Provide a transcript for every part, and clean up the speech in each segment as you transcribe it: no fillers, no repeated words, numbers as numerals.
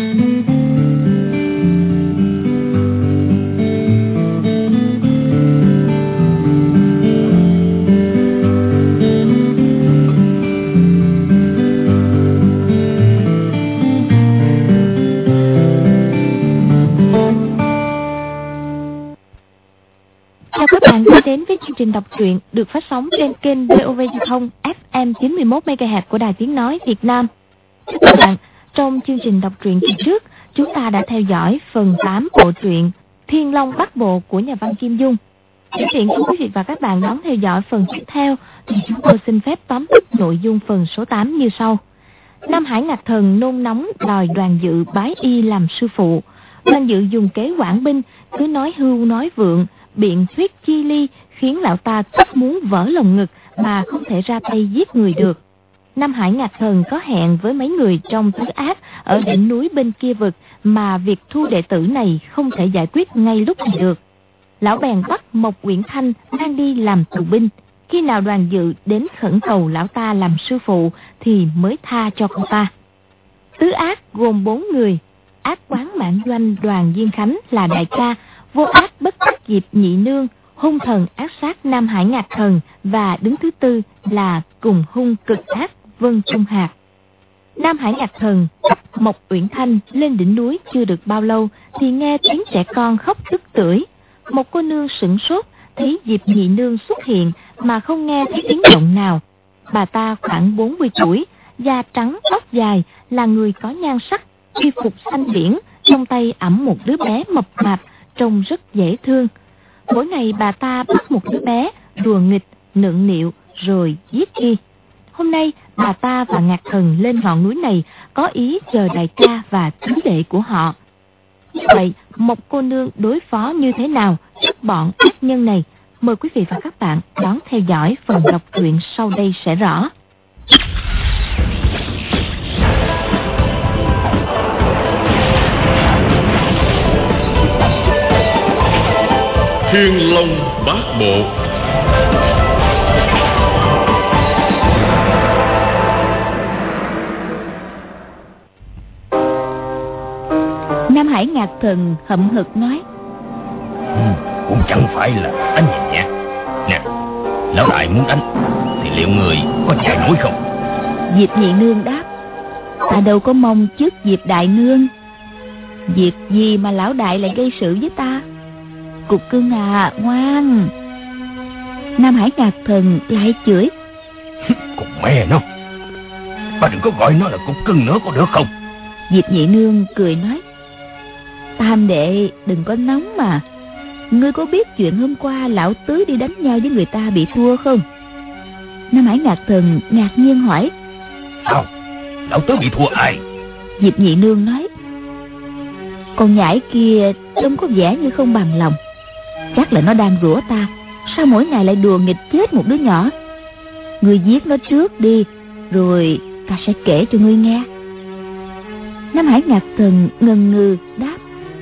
Đến với chương trình đọc truyện được phát sóng trên kênh VOV Giao thông FM 91 MHz của Đài Tiếng nói Việt Nam. Các bạn, trong chương trình đọc truyện kỳ trước, chúng ta đã theo dõi phần 8 bộ truyện Thiên Long Bắc Bộ của nhà văn Kim Dung. Để tiện cho quý vị và các bạn đón theo dõi phần tiếp theo, thì chúng tôi xin phép tóm tắt nội dung phần số 8 như sau. Nam Hải Ngạc Thần nôn nóng đòi Đoàn Dự bái y làm sư phụ. Đoàn Dự dùng kế quản binh, cứ nói hưu nói vượng, biện thuyết chi ly, khiến lão ta tức muốn vỡ lồng ngực mà không thể ra tay giết người được. Nam Hải Ngạc Thần có hẹn với mấy người trong tứ ác ở đỉnh núi bên kia vực, mà việc thu đệ tử này không thể giải quyết ngay lúc này được. Lão bèn bắt Mộc Uyển Thanh mang đi làm tù binh. Khi nào Đoàn Dự đến khẩn cầu lão ta làm sư phụ thì mới tha cho cô ta. Tứ ác gồm 4 người. Ác quán Mãn Doanh Đoàn Diên Khánh là đại ca, vô ác bất đắc Diệp Nhị Nương, hung thần ác sát Nam Hải Ngạc Thần, và đứng thứ tư là cùng hung cực ác Vân Trung Hạc. Nam Hải Ngạc Thần gặp Mộc Uyển Thanh lên đỉnh núi chưa được bao lâu thì nghe tiếng trẻ con khóc tức tưởi. Một cô nương sửng sốt thấy Diệp Nhị Nương xuất hiện mà không nghe thấy tiếng động nào. Bà ta khoảng 40 tuổi, da trắng tóc dài, là người có nhan sắc, y phục xanh biển, trong tay ẵm một đứa bé mập mạp trông rất dễ thương. Mỗi ngày bà ta bắt một đứa bé đùa nghịch, nựng nịu rồi giết đi. Hôm nay bà ta và Ngạc Thần lên ngọn núi này có ý chờ đại ca và tứ đệ của họ. Như vậy, một cô nương đối phó như thế nào trước bọn ác nhân này? Mời quý vị và các bạn đón theo dõi phần đọc truyện sau đây sẽ rõ. Thiên Long Bát Bộ. Nam Hải Ngạc Thần hậm hực nói: Cũng chẳng phải là đánh nhẹ nhẹ. Nè, lão đại muốn đánh thì liệu người có chạy nổi không? Diệp Nhị Nương đáp: Ta đâu có mong trước Diệp Đại Nương. Việc gì mà lão đại lại gây sự với ta? Cục cưng à, ngoan. Nam Hải Ngạc Thần lại chửi: Cục mẹ nó, bà đừng có gọi nó là cục cưng nữa có được không? Diệp Nhị Nương cười nói: Tam đệ đừng có nóng mà. Ngươi có biết chuyện hôm qua lão tứ đi đánh nhau với người ta bị thua không? Nam Hải Ngạc Thần ngạc nhiên hỏi: Sao? Lão tứ bị thua ai? Diệp Nhị Nương nói: Con nhãi kia trông có vẻ như không bằng lòng. Chắc là nó đang rủa ta, sao mỗi ngày lại đùa nghịch chết một đứa nhỏ. Ngươi giết nó trước đi, rồi ta sẽ kể cho ngươi nghe. Nam Hải Ngạc Thần ngần ngừ đáp: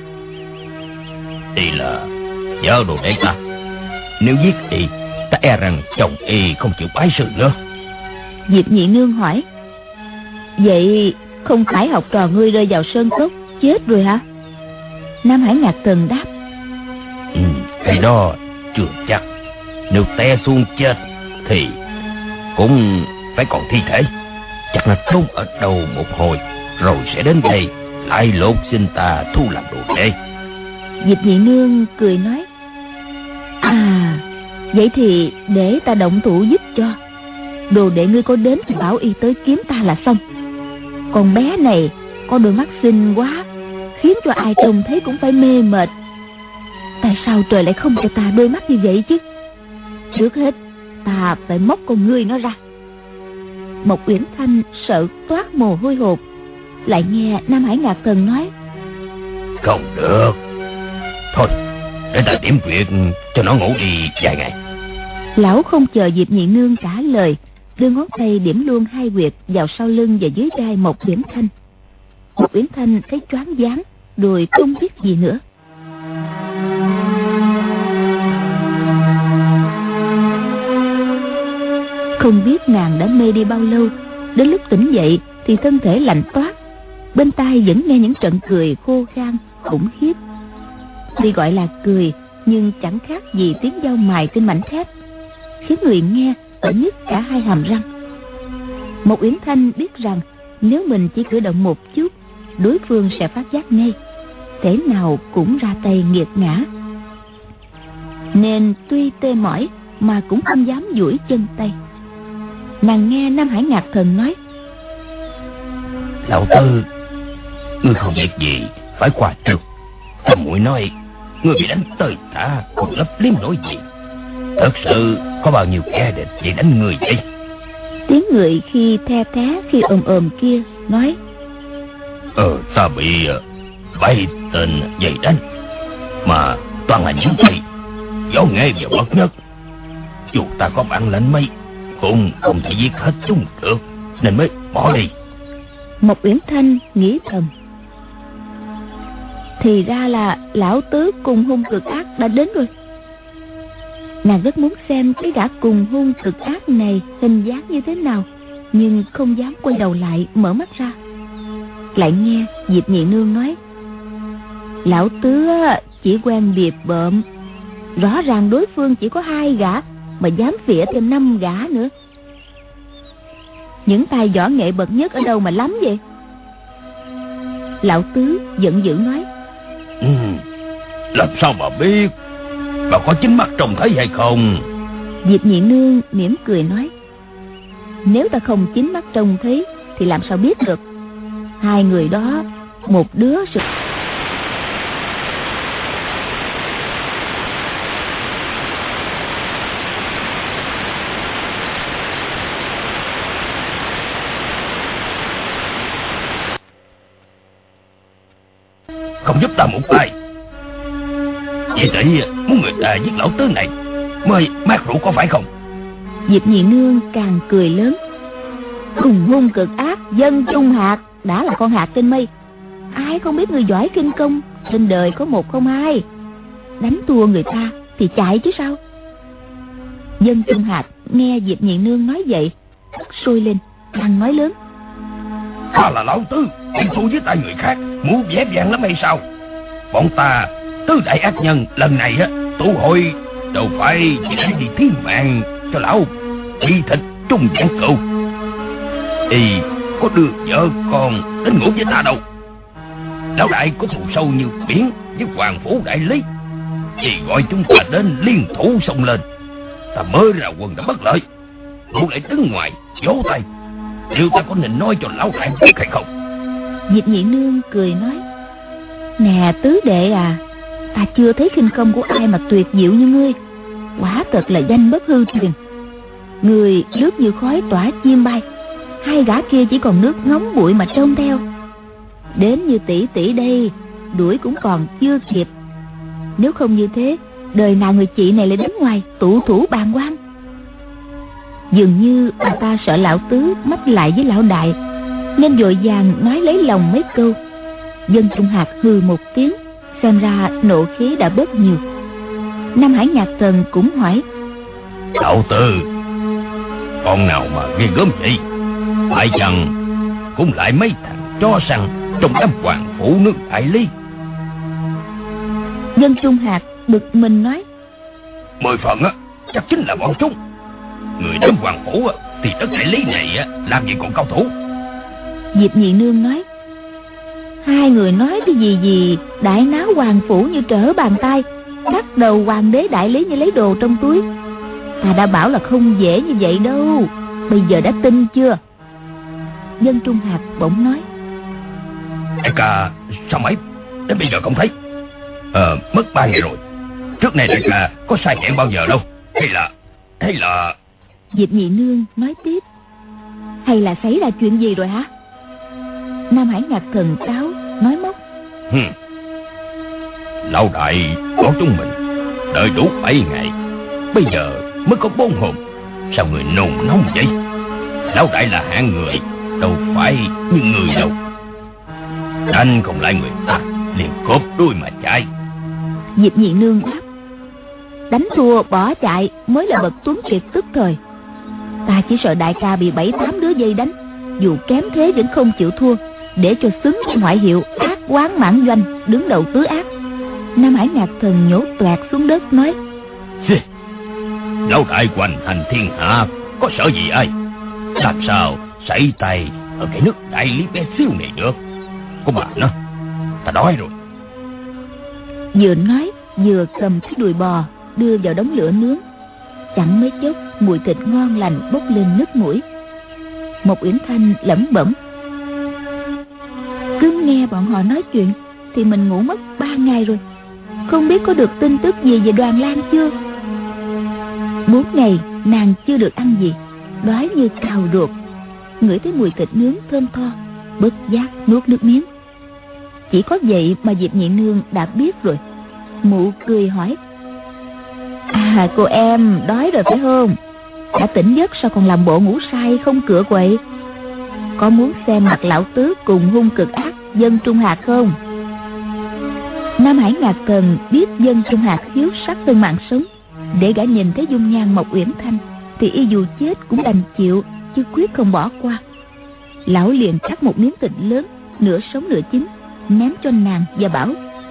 Y là vợ đồ đệ ta. Nếu giết Y, ta e rằng chồng Y không chịu bái sư nữa. Diệp Nhị Nương hỏi: Vậy không phải học trò ngươi rơi vào sơn cốc chết rồi hả? Nam Hải Ngạc Thần đáp: Cái đó chưa chắc. Nếu té xuống chết thì cũng phải còn thi thể. Chắc là trốn ở đâu một hồi, rồi sẽ đến đây lại lột xin ta thu làm đồ đệ. Diệp Nhị Nương cười nói: À, vậy thì để ta động thủ giúp cho. Đồ đệ ngươi có đến thì bảo y tới kiếm ta là xong. Con bé này có đôi mắt xinh quá, khiến cho ai trông thấy cũng phải mê mệt. Tại sao trời lại không cho ta đôi mắt như vậy chứ? Trước hết ta phải móc con ngươi nó ra. Mộc Uyển Thanh sợ toát mồ hôi hột, lại nghe Nam Hải Ngạc Thần nói: Không được. Thôi, để ta điểm việc cho nó ngủ đi vài ngày. Lão không chờ Diệp Nhị Nương trả lời, đưa ngón tay điểm luôn 2 huyệt vào sau lưng và dưới vai Mộc Uyển Thanh. Mộc Uyển Thanh thấy choáng váng, rồi không biết gì nữa. Không biết nàng đã mê đi bao lâu, đến lúc tỉnh dậy thì thân thể lạnh toát. bên tai vẫn nghe những trận cười khô khan khủng khiếp. Tuy gọi là cười, nhưng chẳng khác gì tiếng dao mài trên mảnh thép, khiến người nghe phải nhức cả hai hàm răng. Một Uyển Thanh biết rằng nếu mình chỉ cử động một chút, đối phương sẽ phát giác ngay, thể nào cũng ra tay nghiệt ngã. Nên tuy tê mỏi mà cũng không dám duỗi chân tay. Nàng nghe Nam Hải Ngạc Thần nói: Lão Tư, ngươi không việc gì phải qua trước. Thầm muội nói ngươi bị đánh tơi tả, còn lấp liếm nổi gì? Thật sự có bao nhiêu kẻ địch vậy đánh người vậy? Tiếng người khi the thé khi ồm kia nói: Ta bị 7 tên dày đánh, mà toàn là những tay võ nghệ và bất nhất. Dù ta có bản lĩnh mấy cũng không thể giết hết chúng được, nên mới bỏ đi. Một Uyển Thanh nghĩ thầm: thì ra là lão tứ cùng hung cực ác đã đến rồi. Nàng rất muốn xem cái gã cùng hung cực ác này hình dáng như thế nào, nhưng không dám quay đầu lại mở mắt ra. Lại nghe Diệp Nhị Nương nói: lão tứ chỉ quen bịp bợm, rõ ràng đối phương chỉ có 2 gã mà dám phỉa thêm 5 gã nữa. Những tài võ nghệ bậc nhất ở đâu mà lắm vậy? Lão tứ giận dữ nói: làm sao mà biết? Bà có chính mắt trông thấy hay không? Diệp Nhị Nương mỉm cười nói: nếu ta không chính mắt trông thấy thì làm sao biết được? 2 người đó, một đứa sự... Không giúp ta một tay. Vậy tỷ muốn người ta giết lão tứ này mới mát rượu có phải không? Diệp Nhị Nương càng cười lớn: cùng hung cực ác Dân Trung Hạc đã là con hạt trên mây, ai không biết người giỏi kinh công trên đời có 1 không 2. Đánh thua người ta thì chạy chứ sao? Dân Trung Hạc nghe Diệp Nhị Nương nói vậy tức sôi lên, càng nói lớn: ta là lão tứ bị thua với tay người khác, muốn dễ dàng lắm hay sao? Bọn ta tứ đại ác nhân lần này tụ hội đâu phải chỉ để đi thí mạng cho lão bị thịt trung giảng cựu. Y có đưa vợ con đến ngủ với ta đâu. Lão đại có thù sâu như biển với Hoàng Phủ đại lý, vì gọi chúng ta đến liên thủ xông lên. Ta mới ra quân đã bất lợi, lão lại đứng ngoài vỗ tay. Liệu ta có nên nói cho lão đại biết hay không? Diệp Nhị Nương cười nói: nè tứ đệ à, ta chưa thấy khinh công của ai mà tuyệt diệu như ngươi. Quả thật là danh bất hư truyền. Người lướt như khói tỏa chim bay, 2 gã kia chỉ còn nước ngóng bụi mà trông theo. Đến như tỷ tỷ đây, đuổi cũng còn chưa kịp. Nếu không như thế, đời nào người chị này lại đến ngoài tụ thủ bàn quan. Dường như bà ta sợ lão tứ mách lại với lão đại, nên vội vàng nói lấy lòng mấy câu. Dân Trung Hạc hừ một tiếng, xem ra nộ khí đã bớt nhiều. Nam Hải Nhạc Thần cũng hỏi: lão tư, con nào mà ghê gớm vậy? Phải chăng cũng lại mấy thằng chó săn trong đám Hoàng Phủ nước đại lý? Dân Trung Hạc bực mình nói: 10 phần chắc chính là bọn chúng. Người đám Hoàng Phủ thì đất đại lý này làm gì còn cao thủ. Diệp Nhị Nương nói: 2 người nói cái gì đại náo Hoàng Phủ như trở bàn tay, cắt đầu hoàng đế đại lý như lấy đồ trong túi. Ta đã bảo là không dễ như vậy đâu, bây giờ đã tin chưa? Dân Trung Hạc bỗng nói: đại ca sao mãi đến bây giờ không thấy? Mất 3 ngày rồi. Trước này đại ca có sai hẹn bao giờ đâu? Hay là... Diệp Nhị Nương nói tiếp: hay là xảy ra chuyện gì rồi hả? Nam Hải Ngạc Thần cáo nói móc: lão đại có chúng mình đợi đủ 7 ngày, bây giờ mới có 4 hôm, sao người nôn nóng vậy? Lão đại là hạng người, đâu phải như người đâu. Đánh không lại người ta liền cốp đuôi mà chạy. Diệp Nhị Nương đáp: đánh thua bỏ chạy mới là bậc tuấn kiệt tức thời. Ta chỉ sợ đại ca bị 7-8 đứa dây đánh, dù kém thế vẫn không chịu thua, để cho xứng với ngoại hiệu ác quán mãn doanh, đứng đầu tứ ác. Nam Hải Ngạc Thần nhổ toẹt xuống đất nói: Lão đại hoành hành thiên hạ, có sợ gì ai? Làm sao sảy tay ở cái nước đại lý bé xíu này được? Có bà nó, ta đói rồi. Vừa nói vừa cầm cái đùi bò đưa vào đống lửa nướng. Chẳng mấy chốc mùi thịt ngon lành bốc lên nước mũi. Một Uyển Thanh lẩm bẩm: cứ nghe bọn họ nói chuyện thì mình ngủ mất 3 ngày rồi. Không biết có được tin tức gì về Đoàn Lang chưa? 4 ngày nàng chưa được ăn gì, đói như cào ruột. Ngửi thấy mùi thịt nướng thơm tho, bất giác nuốt nước miếng. Chỉ có vậy mà Diệp Nhị Nương đã biết rồi. Mụ cười hỏi: À, cô em đói rồi phải không? Đã tỉnh giấc sao còn làm bộ ngủ say không cửa quậy? Có muốn xem mặt lão tứ cùng hung cực ác Dân Trung Hạc không? Nam Hải Ngạc Thần biết Dân Trung Hạc hiếu sắc hơn mạng sống. Để gã nhìn thấy dung nhan Mộc Uyển Thanh thì y dù chết cũng đành chịu, chứ quyết không bỏ qua. Lão liền cắt một miếng thịt lớn, nửa sống nửa chín, ném cho nàng và bảo: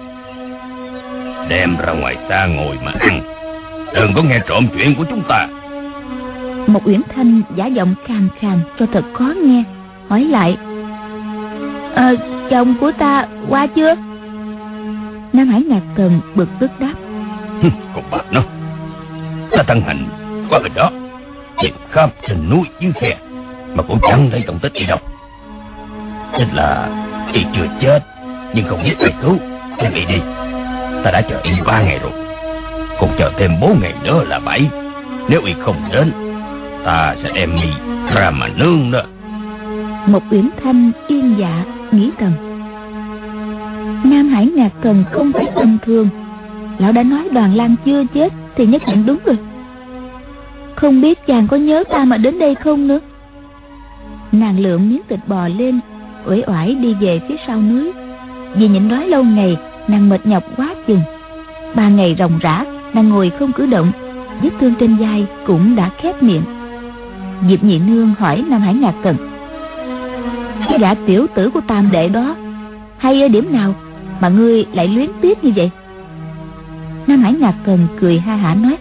Đem ra ngoài xa ngồi mà ăn, đừng có nghe trộm chuyện của chúng ta. Mộc Uyển Thanh giả giọng khàn khàn cho thật khó nghe, hỏi lại: Chồng của ta qua chưa? Nam Hải Ngạc Thần bực tức đáp: Còn bà nó, ta thân hành qua bên đó, tìm khắp trên núi dưới khe mà cũng chẳng thấy tung tích gì đâu. Nên là y chưa chết, nhưng không biết ai cứu. Em đi đi, ta đã chờ y 3 ngày rồi, còn chờ thêm 4 ngày nữa là 7. Nếu y không đến, ta sẽ đem y ra mà nương đó. Mộc Uyển Thanh yên dạ nghĩ thầm: Nam Hải Ngạc Thần không phải tầm thường. Lão đã nói Đoàn Lang chưa chết thì nhất định đúng rồi. Không biết chàng có nhớ ta mà đến đây không nữa. Nàng lượm miếng thịt bò lên, uể oải đi về phía sau núi. Vì nhịn đói lâu ngày, nàng mệt nhọc quá chừng. 3 ngày ròng rã, nàng ngồi không cử động, vết thương trên vai cũng đã khép miệng. Diệp Nhị Nương hỏi Nam Hải Ngạc Thần: Cái gã tiểu tử của Tam đệ đó hay ở điểm nào mà ngươi lại luyến tiếc như vậy? Nam Hải Ngạc Thần cười ha hả nói: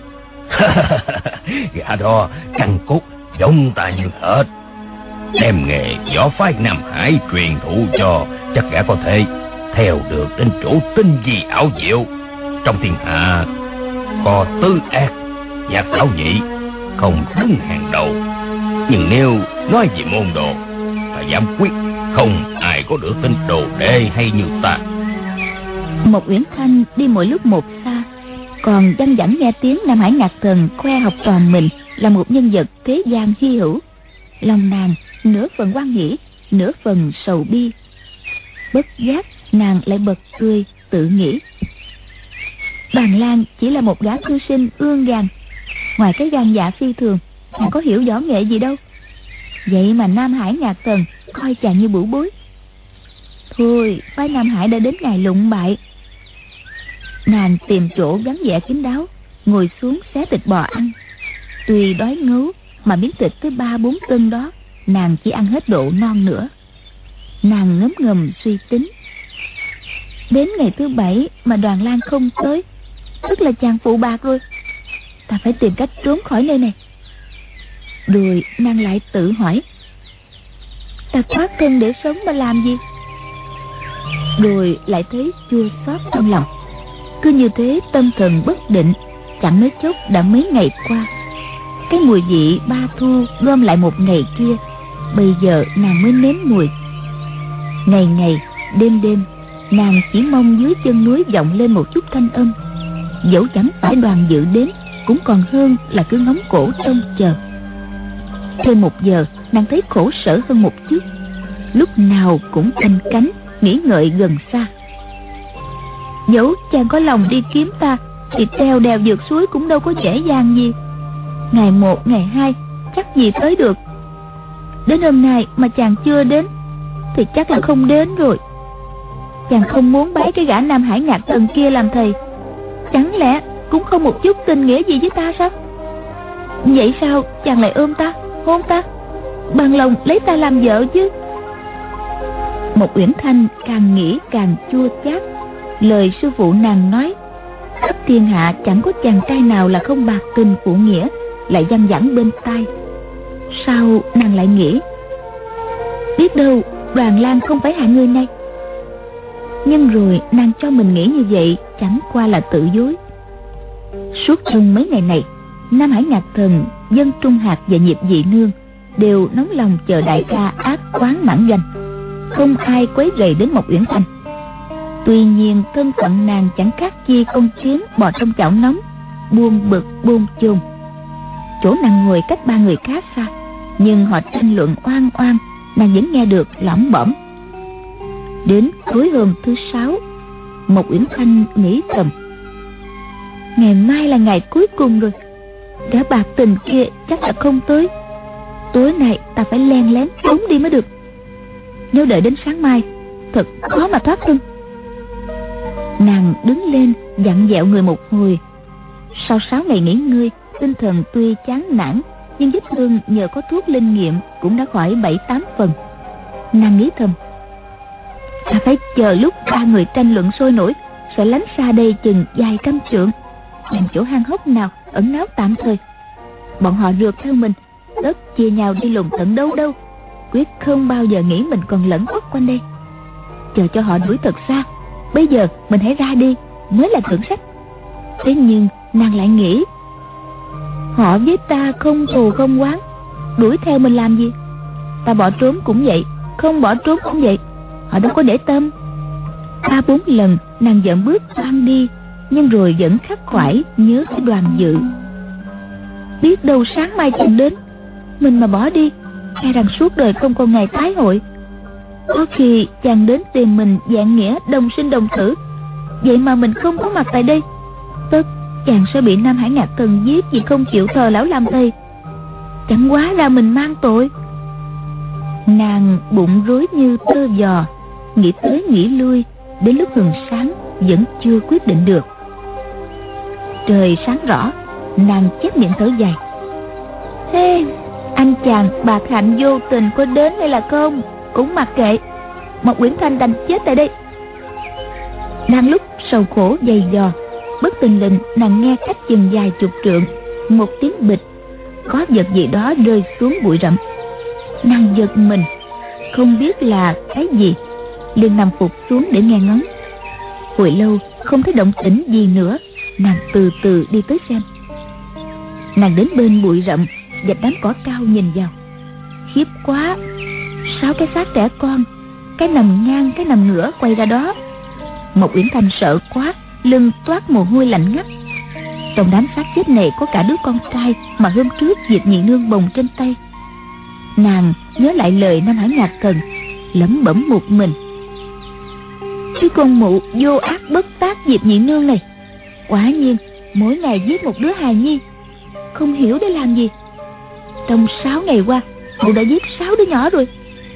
Gã đó căn cốt giống ta như hết. Đem nghề võ phái Nam Hải truyền thụ cho, chắc gã có thể theo được đến chỗ tinh vi ảo diệu. Trong thiên hạ có tứ ác, Nhạc Lão Nhị không đứng hàng đầu. Nhưng nếu nói về môn đồ, ta dám quyết không ai có được tên đồ đệ hay như ta. Mộc Uyển Thanh đi mỗi lúc một xa, còn văng vẳng nghe tiếng Nam Hải Ngạc Thần khoe học trò mình là một nhân vật thế gian hy hữu. Lòng nàng nửa phần hoan hỉ, nửa phần sầu bi. Bất giác nàng lại bật cười tự nghĩ: Đoàn Lang chỉ là một gã thư sinh ương gàn, ngoài cái gan dạ phi thường, nàng có hiểu võ nghệ gì đâu. Vậy mà Nam Hải Ngạc Thần coi chàng như bửu bối. Thôi, phái Nam Hải đã đến ngày lụng bại. Nàng tìm chỗ vắng vẻ kín đáo, ngồi xuống xé thịt bò ăn. Tuy đói ngấu mà miếng thịt tới 3-4 cân đó nàng chỉ ăn hết độ non nữa. Nàng ngấm ngầm suy tính: đến ngày thứ 7 mà Đoàn Lang không tới, tức là chàng phụ bạc rồi. Ta phải tìm cách trốn khỏi nơi này. Rồi nàng lại tự hỏi: ta thoát thân để sống mà làm gì? Rồi lại thấy chua xót trong lòng. Cứ như thế tâm thần bất định, chẳng mấy chốc đã mấy ngày qua. Cái mùi vị ba thu gom lại một ngày kia, bây giờ nàng mới nếm mùi. Ngày ngày, đêm đêm, nàng chỉ mong dưới chân núi vọng lên một chút thanh âm. Dẫu chẳng phải Đoàn Dự đến, cũng còn hơn là cứ ngóng cổ trông chờ. Thêm 1 giờ, nàng thấy khổ sở hơn một chút. Lúc nào cũng canh cánh, nghĩ ngợi gần xa. Dẫu chàng có lòng đi kiếm ta, thì treo đèo vượt suối cũng đâu có dễ dàng gì. Ngày 1, ngày 2 chắc gì tới được. Đến hôm nay mà chàng chưa đến thì chắc là không đến rồi. Chàng không muốn bái cái gã Nam Hải Ngạc Thần kia làm thầy, chẳng lẽ cũng không một chút tình nghĩa gì với ta sao? Vậy sao chàng lại ôm ta, hôn ta, bằng lòng lấy ta làm vợ chứ? Mộc Uyển Thanh càng nghĩ càng chua chát. Lời sư phụ nàng nói khắp thiên hạ chẳng có chàng trai nào là không bạc tình phụ nghĩa, lại văng vẳng bên tai. Sao nàng lại nghĩ biết đâu Đoàn Lang không phải hạng người này. Nhưng rồi nàng cho mình nghĩ như vậy chẳng qua là tự dối. Suốt trong mấy ngày này, Nam Hải Ngạc Thần, Dân Trung Hạc và Nhiệp Dị Nương đều nóng lòng chờ đại ca ác quán mãn doanh, không ai quấy rầy đến Mộc Uyển Thanh. Tuy nhiên thân phận nàng chẳng khác chi con kiến bò trong chảo nóng, buông bực buông chôn. Chỗ nàng ngồi cách ba người khá xa, nhưng họ tranh luận oan oan, nàng vẫn nghe được lỏm bỏm. Đến tối hôm thứ 6, Mộc Uyển Thanh nghĩ thầm: ngày mai là ngày cuối cùng rồi, gã bạc tình kia chắc là không tới. Tối nay ta phải len lén trốn đi mới được. Nếu đợi đến sáng mai, thật khó mà thoát thân. Nàng đứng lên dặn dẹo người một hồi. Sau 6 ngày nghỉ ngơi, tinh thần tuy chán nản, nhưng vết thương nhờ có thuốc linh nghiệm cũng đã khỏi 7-8 phần. Nàng nghĩ thầm: ta phải chờ lúc ba người tranh luận sôi nổi, sẽ lánh xa đây chừng vài trăm trượng, tìm chỗ hang hốc nào ẩn náu tạm thời. Bọn họ rượt theo mình, tất chia nhau đi lùng tận đâu đâu, quyết không bao giờ nghĩ mình còn lẫn khuất quanh đây. Chờ cho họ đuổi thật xa, bây giờ mình hãy ra đi mới là thượng sách. Thế nhưng nàng lại nghĩ, họ với ta không thù không oán, đuổi theo mình làm gì? Ta bỏ trốn cũng vậy, không bỏ trốn cũng vậy, họ đâu có để tâm. 3-4 lần nàng dậm bước toan đi, nhưng rồi vẫn khắc khoải nhớ tới Đoàn Dự. Biết đâu sáng mai chàng đến, mình mà bỏ đi, e rằng suốt đời không còn ngày tái hội. Có khi chàng đến tìm mình vạn nghĩa đồng sinh đồng tử, vậy mà mình không có mặt tại đây, tất chàng sẽ bị Nam Hải Ngạc Thần giết vì không chịu thờ lão làm thầy. Chẳng quá ra mình mang tội. Nàng bụng rối như tơ giò, nghĩ tới nghĩ lui, đến lúc hừng sáng vẫn chưa quyết định được. Trời sáng rõ, nàng chép miệng thở dài. Thế anh chàng bạc hạnh vô tình có đến hay là không cũng mặc kệ, Mộc Uyển Thanh đành chết tại đây. Đang lúc sầu khổ dày dò, bất tình lình nàng nghe cách chừng vài chục trượng một tiếng bịch, có vật gì đó rơi xuống bụi rậm. Nàng giật mình, không biết là cái gì, liền nằm phục xuống để nghe ngóng. Hồi lâu không thấy động tĩnh gì nữa, nàng từ từ đi tới xem. Nàng đến bên bụi rậm, vạch đám cỏ cao nhìn vào, khiếp quá, 6 cái xác trẻ con, cái nằm ngang cái nằm ngửa quay ra đó. Mộc Uyển Thanh sợ quá, lưng toát mồ hôi lạnh ngắt. Trong đám xác chết này có cả đứa con trai mà hôm trước Diệp Nhị Nương bồng trên tay. Nàng nhớ lại lời Nam Hải Ngạc Thần, lẩm bẩm một mình: cái con mụ vô ác bất tác Diệp Nhị Nương này, quả nhiên mỗi ngày giết một đứa hài nhi, không hiểu để làm gì. Trong 6 ngày qua, mụ đã giết 6 đứa nhỏ rồi.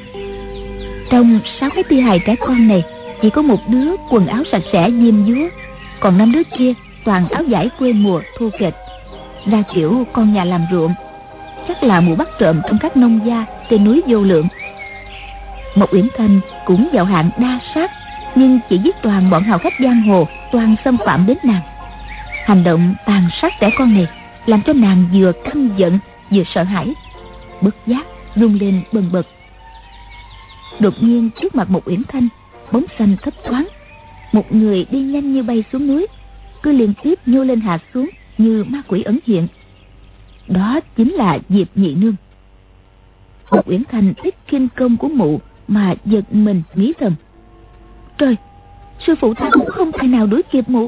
Trong 6 cái thi hài trẻ con này, chỉ có một đứa quần áo sạch sẽ diêm dúa, còn 5 đứa kia toàn áo vải quê mùa thô kệch, ra kiểu con nhà làm ruộng. Chắc là mụ bắt trộm trong các nông gia trên núi Vô Lượng. Mộc Uyển Thanh cũng vào hạng đa sát, nhưng chỉ giết toàn bọn hào khách giang hồ toàn xâm phạm đến nàng. Hành động tàn sát trẻ con này làm cho nàng vừa căm giận vừa sợ hãi, bất giác run lên bần bật. Đột nhiên trước mặt Mộc Uyển Thanh, bóng xanh thấp thoáng, một người đi nhanh như bay xuống núi, cứ liên tiếp nhô lên hạ xuống như ma quỷ ẩn hiện. Đó chính là Diệp Nhị Nương. Mộc Uyển Thanh thích khinh công của mụ mà giật mình nghĩ thầm: trời, sư phụ ta cũng không thể nào đuổi kịp mụ.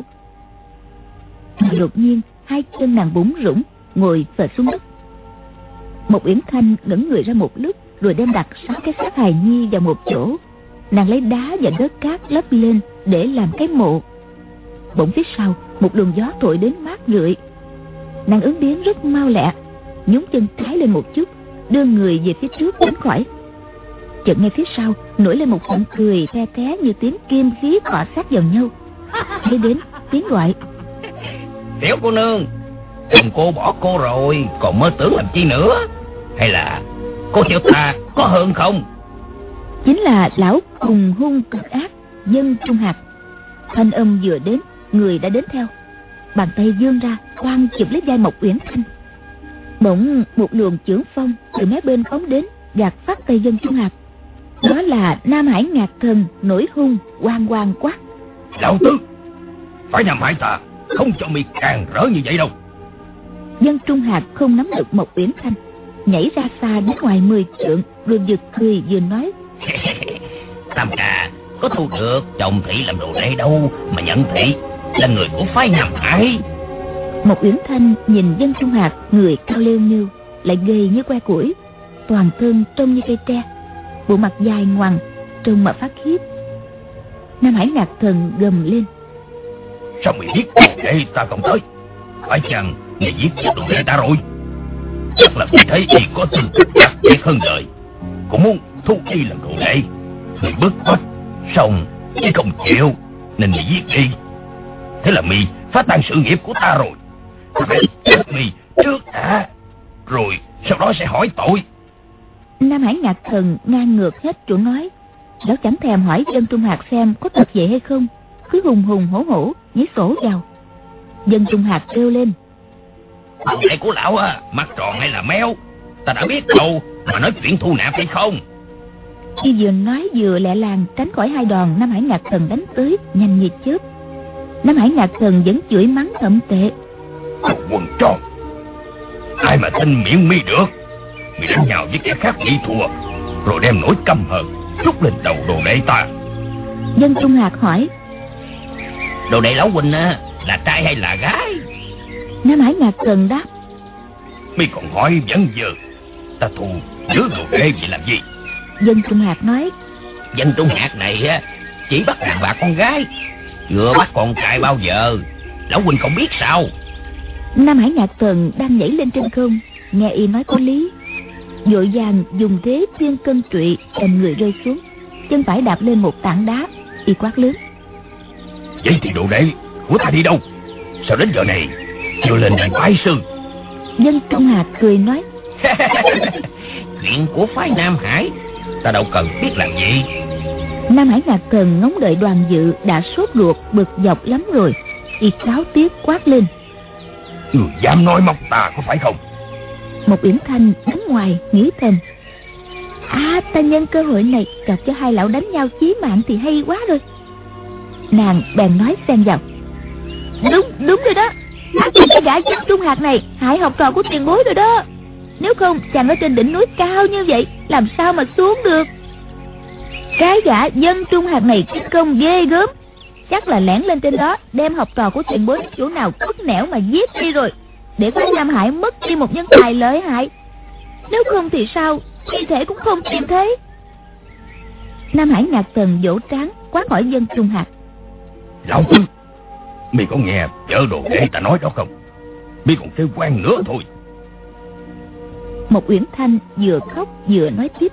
Mà đột nhiên 2 chân nàng bủn rủn ngồi phệt xuống đất. Mộc Uyển Thanh ngẩng người ra một lúc, rồi đem đặt 6 cái xác hài nhi vào một chỗ. Nàng lấy đá và đất cát lấp lên để làm cái mộ. Bỗng phía sau một luồng gió thổi đến mát rượi. Nàng ứng biến rất mau lẹ, nhún chân trái lên một chút, đưa người về phía trước tránh khỏi. Chợt nghe phía sau nổi lên một giọng cười the thé như tiếng kim khí cọ sát vào nhau. Thế đến tiếng gọi: Tiểu cô nương, chồng cô bỏ cô rồi, còn mơ tưởng làm chi nữa? Hay là cô chịu thà có hơn không? chính là lão cùng hung cực ác Dân Trung Hạc. Thanh âm vừa đến, người đã đến theo. Bàn tay vươn ra, quăng chụp lấy vai Mộc Uyển Thanh. Bỗng một luồng chưởng phong từ mé bên phóng đến, gạt phát tay Dân Trung Hạc. Đó là Nam Hải Ngạc Thần nổi hung, oang oang quát: Lão tứ, phải Nam Hải ta không cho mi càng rỡ như vậy đâu. Dân Trung Hạc không nắm được Mộc Uyển Thanh, nhảy ra xa đến ngoài 10 trượng, rồi vừa cười vừa nói: Tam ca có thu được chồng thị làm đồ đệ đâu mà nhận thị là người của phái Nam Hải. Mộc Uyển Thanh nhìn Dân Trung Hạc, người cao lêu nghêu, lại gầy như que củi, toàn thân trông như cây tre, bộ mặt dài ngoằng, trông mà phát khiếp. Nam Hải Ngạc Thần gầm lên: Sao mày biết đồ đệ ta không tới? Phải chăng mày giết chết đồ đệ ta rồi? Chắc là vì thấy y có tư cách đặc biệt hơn đời, cũng muốn thu y làm đồ đệ. Mày bức bách xong y không chịu nên mày giết đi. Thế là mày phá tan sự nghiệp của ta rồi. Ta phải chết mày trước đã, rồi sau đó sẽ hỏi tội. Nam Hải Ngạc Thần ngang ngược hết chỗ nói. Lão chẳng thèm hỏi Dân Trung Hạc xem có thật vậy hay không, cứ hùng hùng hổ hổ nhảy sổ vào. Dân Trung Hạc kêu lên: Đồ đệ của lão á, mắt tròn hay là méo? Ta đã biết đâu mà nói chuyện thu nạp hay không? Y vừa nói vừa lẹ làng tránh khỏi hai đòn Nam Hải Ngạc Thần đánh tới nhanh như chớp. Nam Hải Ngạc Thần vẫn chửi mắng thậm tệ: Đồ quần tròn, ai mà tin miệng mi được? Mày đánh nhau với kẻ khác bị thua, rồi đem nỗi căm hờn trút lên đầu đồ đệ ta. Dân Trung Hạc hỏi: Đồ đệ lão huynh á, là trai hay là gái? Nam Hải Ngạc Thần đáp: Mi còn hỏi vẫn giờ, ta thù giữ đồ đệ vậy làm gì? Dân Trung Hạc nói: Dân Trung Hạc này á, chỉ bắt đàn bà con gái, vừa bắt con trai bao giờ? Lão huynh không biết sao? Nam Hải Ngạc Thần đang nhảy lên trên không, nghe y nói có lý, vội vàng dùng thế thiên cân trụy đem người rơi xuống, chân phải đạp lên một tảng đá. Y quát lớn: Vậy thì đồ đệ của ta đi đâu? Sao đến giờ này chưa lên đàn bái sư? Dân Trung Hạc cười nói: Chuyện của phái Nam Hải ta đâu cần biết làm gì. Nam Hải Ngạc Thần ngóng đợi Đoàn Dự đã sốt ruột bực dọc lắm rồi, y cáo tiếc quát lên: Người dám nói móc ta có phải không? Một Uyển Thanh đứng ngoài nghĩ thầm: ta nhân cơ hội này chọc cho hai lão đánh nhau chí mạng thì hay quá rồi. Nàng bèn nói xen vào: Đúng rồi đó, cái gã Dân Trung Hạc này hại học trò của tiền bối rồi đó. Nếu không chàng ở trên đỉnh núi cao như vậy làm sao mà xuống được. Cái gã Dân Trung Hạc này cái công ghê gớm, chắc là lẻn lên trên đó đem học trò của tiền bối chỗ nào khuất nẻo mà giết đi rồi, để phái Nam Hải mất đi một nhân tài lợi hại. Nếu không thì sao, thi thể cũng không tìm thấy. Nam Hải Ngạc Thần vỗ trán quát hỏi Dân Trung Hạc: Lão Tư, mi có nghe vợ đồ đệ ta nói đó không? Mi còn kêu quan nữa thôi. Một Uyển Thanh vừa khóc vừa nói tiếp: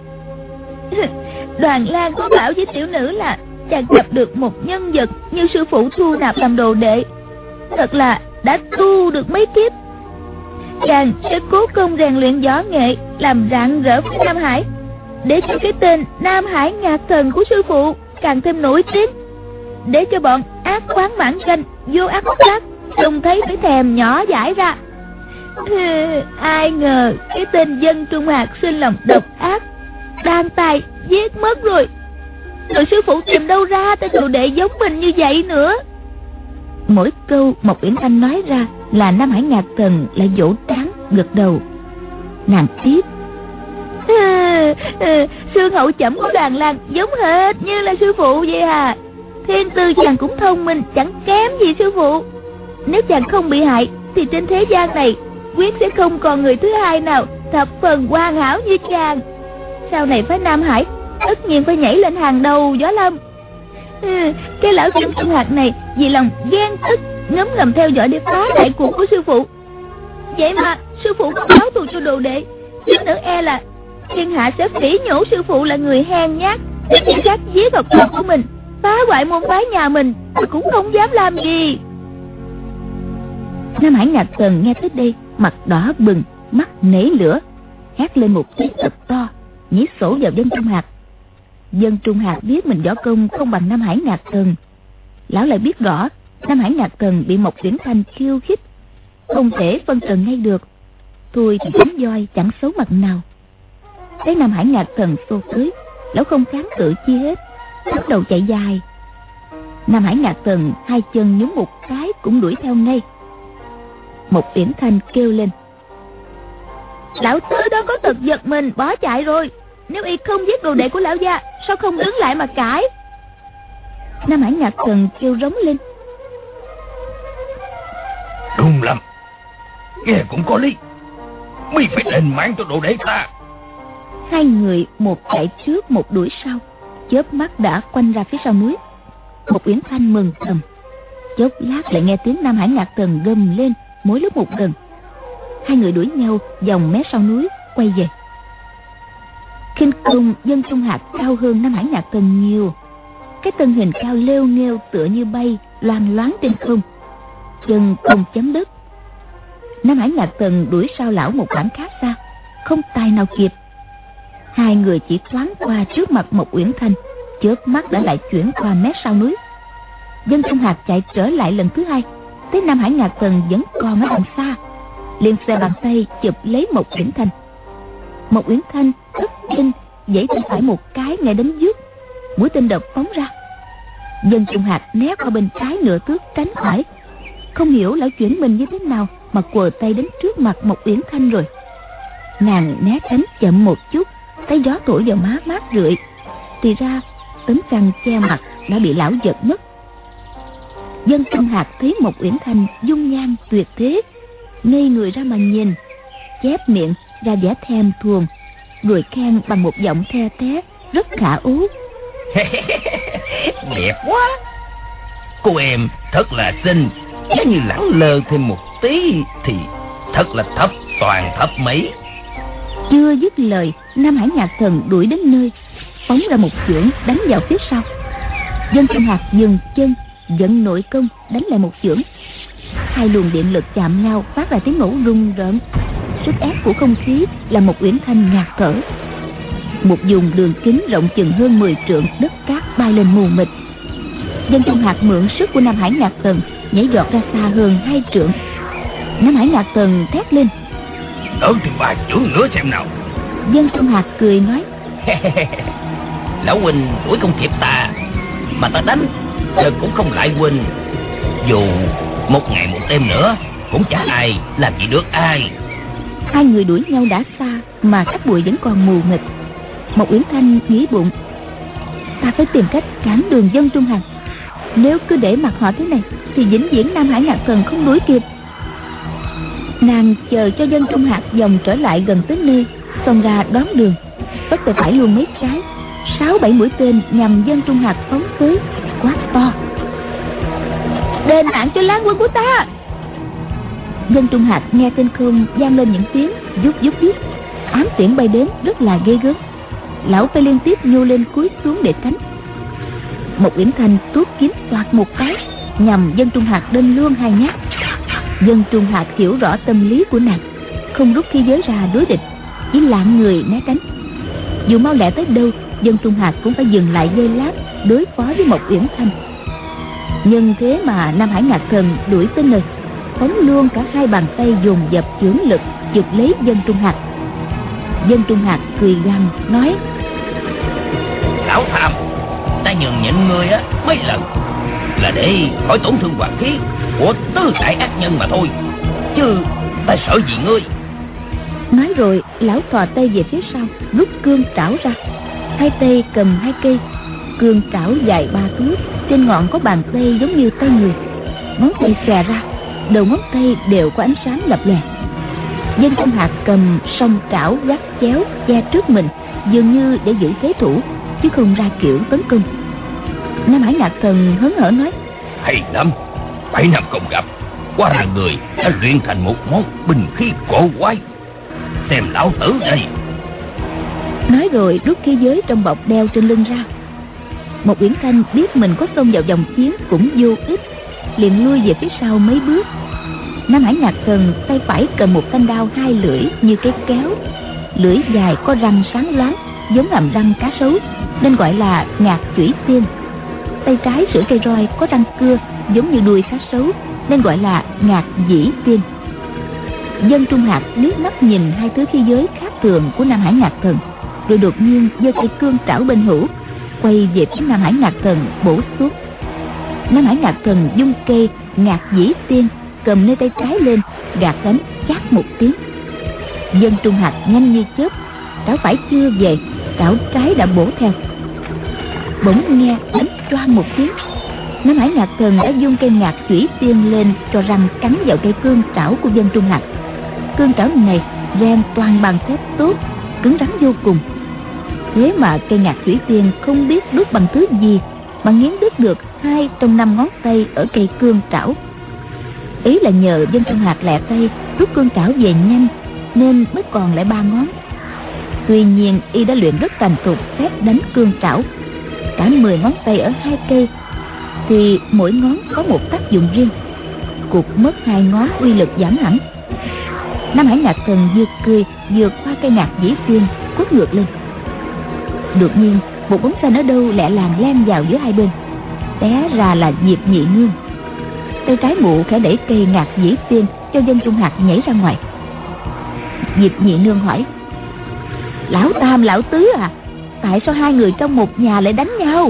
Đoàn Lan có bảo với tiểu nữ là chàng gặp được một nhân vật như sư phụ thu nạp làm đồ đệ, thật là đã tu được mấy kiếp. Chàng sẽ cố công rèn luyện võ nghệ, làm rạng rỡ với Nam Hải, để cho cái tên Nam Hải Ngạc Thần của sư phụ càng thêm nổi tiếng, để cho bọn ác quán mãn canh vô ác khác trông thấy phải thèm nhỏ giải ra. Ai ngờ cái tên Dân Trung Hạc sinh lòng độc ác, đan tài giết mất rồi. Rồi sư phụ tìm đâu ra tên đồ đệ giống mình như vậy nữa. Mỗi câu Mộc Uyển Thanh nói ra là Nam Hải Ngạc Thần lại vỗ trán gật đầu. Nàng tiếp: Xương hậu chẩm của Đoàn Lan giống hệt như là sư phụ vậy à. Thiên tư chàng cũng thông minh chẳng kém gì sư phụ. Nếu chàng không bị hại thì trên thế gian này quyết sẽ không còn người thứ hai nào thập phần hoàn hảo như chàng. Sau này phái Nam Hải tất nhiên phải nhảy lên hàng đầu võ lâm. Cái lão Dân Trung Hạc này vì lòng ghen tức ngấm ngầm theo dõi để phá đại cuộc của sư phụ. Vậy mà sư phụ không báo thù cho đồ đệ, chứ nữ e là thiên hạ sẽ phỉ nhổ sư phụ là người hèn nhát, để chỉ trách giết học trò của mình, phá hoại môn phái nhà mình mà cũng không dám làm gì. Nam Hải Ngạc Thần nghe tới đây mặt đỏ bừng, mắt nảy lửa, hét lên một tiếng thật to, nhảy sổ vào Dân Trung Hạc. Dân Trung Hạc biết mình võ công không bằng Nam Hải Ngạc Thần. Lão lại biết rõ Nam Hải Ngạc Thần bị Mộc Uyển Thanh khiêu khích, không thể phân trần ngay được. Thôi thì đánh voi chẳng xấu mặt nào. Thấy Nam Hải Ngạc Thần xô tới, lão không kháng cự chi hết, bắt đầu chạy dài. Nam Hải Ngạc Thần hai chân nhúng một cái cũng đuổi theo ngay. Mộc Uyển Thanh kêu lên: lão tứ đó có tật giật mình bỏ chạy rồi. Nếu y không giết đồ đệ của lão gia, sao không đứng lại mà cãi? Nam Hải Ngạc Thần kêu rống lên: đúng lắm, nghe cũng có lý, mi phải đền mạng cho đồ đệ ta. Hai người một chạy trước một đuổi sau, chớp mắt đã quanh ra phía sau núi. Mộc Uyển Thanh mừng thầm, chốc lát lại nghe tiếng Nam Hải Ngạc Thần gầm lên mỗi lúc một gần. Hai người đuổi nhau vòng mé sau núi quay về. Khinh công Dân Trung Hạc cao hơn Nam Hải Ngạc Thần nhiều. Cái thân hình cao lêu nghêu tựa như bay loang loáng trên không, chân không chấm đất. Nam Hải Ngạc Thần đuổi sau lão một khoảng khá xa, không tài nào kịp. Hai người chỉ thoáng qua trước mặt Mộc Uyển Thanh, chớp mắt đã lại chuyển qua mé sau núi. Dân Trung Hạc chạy trở lại lần thứ hai, thấy Nam Hải Ngạc Thần vẫn còn ở đằng xa, liền xòe bàn tay chụp lấy Mộc Uyển Thanh. Mộc Uyển Thanh thất kinh giãy tay phải một cái ngay đến trước, mũi tên độc phóng ra. Dân Trung Hạc né qua bên trái nửa thước tránh khỏi. Không hiểu lão chuyển mình như thế nào mà quờ tay đến trước mặt Mộc Uyển Thanh rồi. Nàng né tránh chậm một chút, thấy gió thổi vào má mát rượi, thì ra tấm khăn che mặt đã bị lão giật mất. Dân Trung Hạc thấy Mộc Uyển Thanh dung nhan tuyệt thế, ngây người ra mà nhìn, chép miệng ra vẻ thèm thuồng, rồi khen bằng một giọng the thé rất khả ú: đẹp quá, cô em thật là xinh, nếu như lẳng lơ thêm một tí thì thật là thấp toàn thấp mấy. Chưa dứt lời, Nam Hải Ngạc Thần đuổi đến nơi, phóng ra một chưởng đánh vào phía sau. Dân Trung Hạc dừng chân, vận nội công đánh lại một chưởng. Hai luồng điện lực chạm nhau phát ra tiếng nổ rung rợn. Sức ép của không khí làm Mộc Uyển Thanh ngạt thở. Một vùng đường kính rộng chừng hơn 10 trượng đất cát bay lên mù mịt. Dân Trung Hạc mượn sức của Nam Hải Ngạc Thần nhảy giọt ra xa hơn 2 trượng. Nam Hải Ngạc Thần thét lên: đỡ thì 3 chưởng nữa xem nào. Dân Trung Hạc cười nói: lão huynh đuổi không kịp ta, mà ta đánh cũng không lại huynh. Dù một ngày một đêm nữa cũng chả ai làm gì được ai. Hai người đuổi nhau đã xa mà cát bụi vẫn còn mù mịt. Mộc Uyển Thanh nghĩ bụng: ta phải tìm cách cản đường Dân Trung Hạc. Nếu cứ để mặc họ thế này thì vĩnh viễn Nam Hải Ngạc Thần không đuổi kịp. Nàng chờ cho Dân Trung Hạc vòng trở lại gần tới nơi, xông ra đón đường, bất tay phải luôn mấy trái, 6-7 mũi tên nhằm Dân Trung Hạc phóng tới, quát to: đền mạng cho Lan quân của ta! Dân Trung Hạc nghe trên không vang lên những tiếng vút vút vút, ám tiễn bay đến rất là ghê gớm. Lão phải liên tiếp nhô lên cúi xuống để tránh. Mộc Uyển Thanh tuốt kiếm toạc một cái nhằm Dân Trung Hạc đâm luôn 2 nhát. Dân Trung Hạc hiểu rõ tâm lý của nàng, không rút khí giới ra đối địch, chỉ lạng người né tránh. Dù mau lẹ tới đâu, Dân Trung Hạc cũng phải dừng lại giây lát đối phó với Mộc Uyển Thanh. Nhưng thế mà Nam Hải Ngạc Thần đuổi tới nơi, phóng luôn cả 2 bàn tay dùng dập chưởng lực chụp lấy Dân Trung Hạc. Dân Trung Hạc cười gằn nói: lão tham, ta nhường nhịn ngươi á mấy lần là để khỏi tổn thương hoàng khí của tứ đại ác nhân mà thôi, chứ ta sợ gì ngươi. Nói rồi lão thò tay về phía sau, rút cương trảo ra. 2 tay cầm 2 cây, cương trảo dài 3 thước, trên ngọn có bàn tay giống như tay người. Ngón tay xòe ra, đầu ngón tay đều có ánh sáng lập lòe. Dân Trung Hạc cầm song trảo gác chéo che trước mình, dường như để giữ thế thủ, chứ không ra kiểu tấn công. Nam Hải Ngạc Thần hớn hở nói: hay lắm, 7 năm không gặp, quá là người đã luyện thành một món binh khí cổ quái. Xem lão tử đây. Nói rồi rút khí giới trong bọc đeo trên lưng ra. Mộc Uyển Thanh biết mình có xông vào vòng chiến cũng vô ích, liền lui về phía sau mấy bước. Nam Hải Ngạc Thần tay phải cầm một thanh đao 2 lưỡi như cái kéo, lưỡi dài có răng sáng loáng, giống hàm răng cá sấu nên gọi là ngạc chủy tiên. Tay trái sửa cây roi có răng cưa giống như đuôi cá sấu nên gọi là ngạc dĩ tiên. Dân Trung Hạc liếc mắt nhìn hai thứ khí giới khác thường của Nam Hải Ngạc Thần, rồi đột nhiên giơ cây cương trảo bên hữu quay về phía Nam Hải Ngạc Thần bổ xuống. Nam Hải Ngạc Thần dung cây ngạc dĩ tiên cầm nơi tay trái lên gạt đánh chát một tiếng. Dân Trung Hạc nhanh như chớp, trảo phải chưa về, trảo trái đã bổ theo. Bỗng nghe đánh choang một tiếng, Nam Hải Ngạc Thần đã dung cây ngạc chủy tiên lên cho răng cắn vào cây cương trảo của Dân Trung Hạc. Cương trảo này ren toàn bằng thép tốt, cứng rắn vô cùng. Thế mà cây ngạc chủy tiên không biết đứt bằng thứ gì mà nghiến đứt được 2 trong 5 ngón tay ở cây cương trảo. Ý là nhờ Dân Trung Hạc lẹ tay rút cương trảo về nhanh nên mới còn lại 3 ngón. Tuy nhiên y đã luyện rất thành thục phép đánh cương trảo. Cả 10 ngón tay ở 2 cây thì mỗi ngón có một tác dụng riêng. Cụt mất 2 ngón uy lực giảm hẳn. Nam Hải Ngạc Thần vừa cười vừa khoa cây ngạc dĩ tiên quất ngược lên. Đột nhiên một bóng xanh ở đâu lẹ làng len vào giữa hai bên, té ra là Diệp Nhị Nương. Tay trái mụ khẽ đẩy cây ngạc dĩ tiên cho Dân Trung Hạc nhảy ra ngoài. Diệp Nhị Nương hỏi: Lão Tam lão Tứ à, tại sao hai người trong một nhà lại đánh nhau?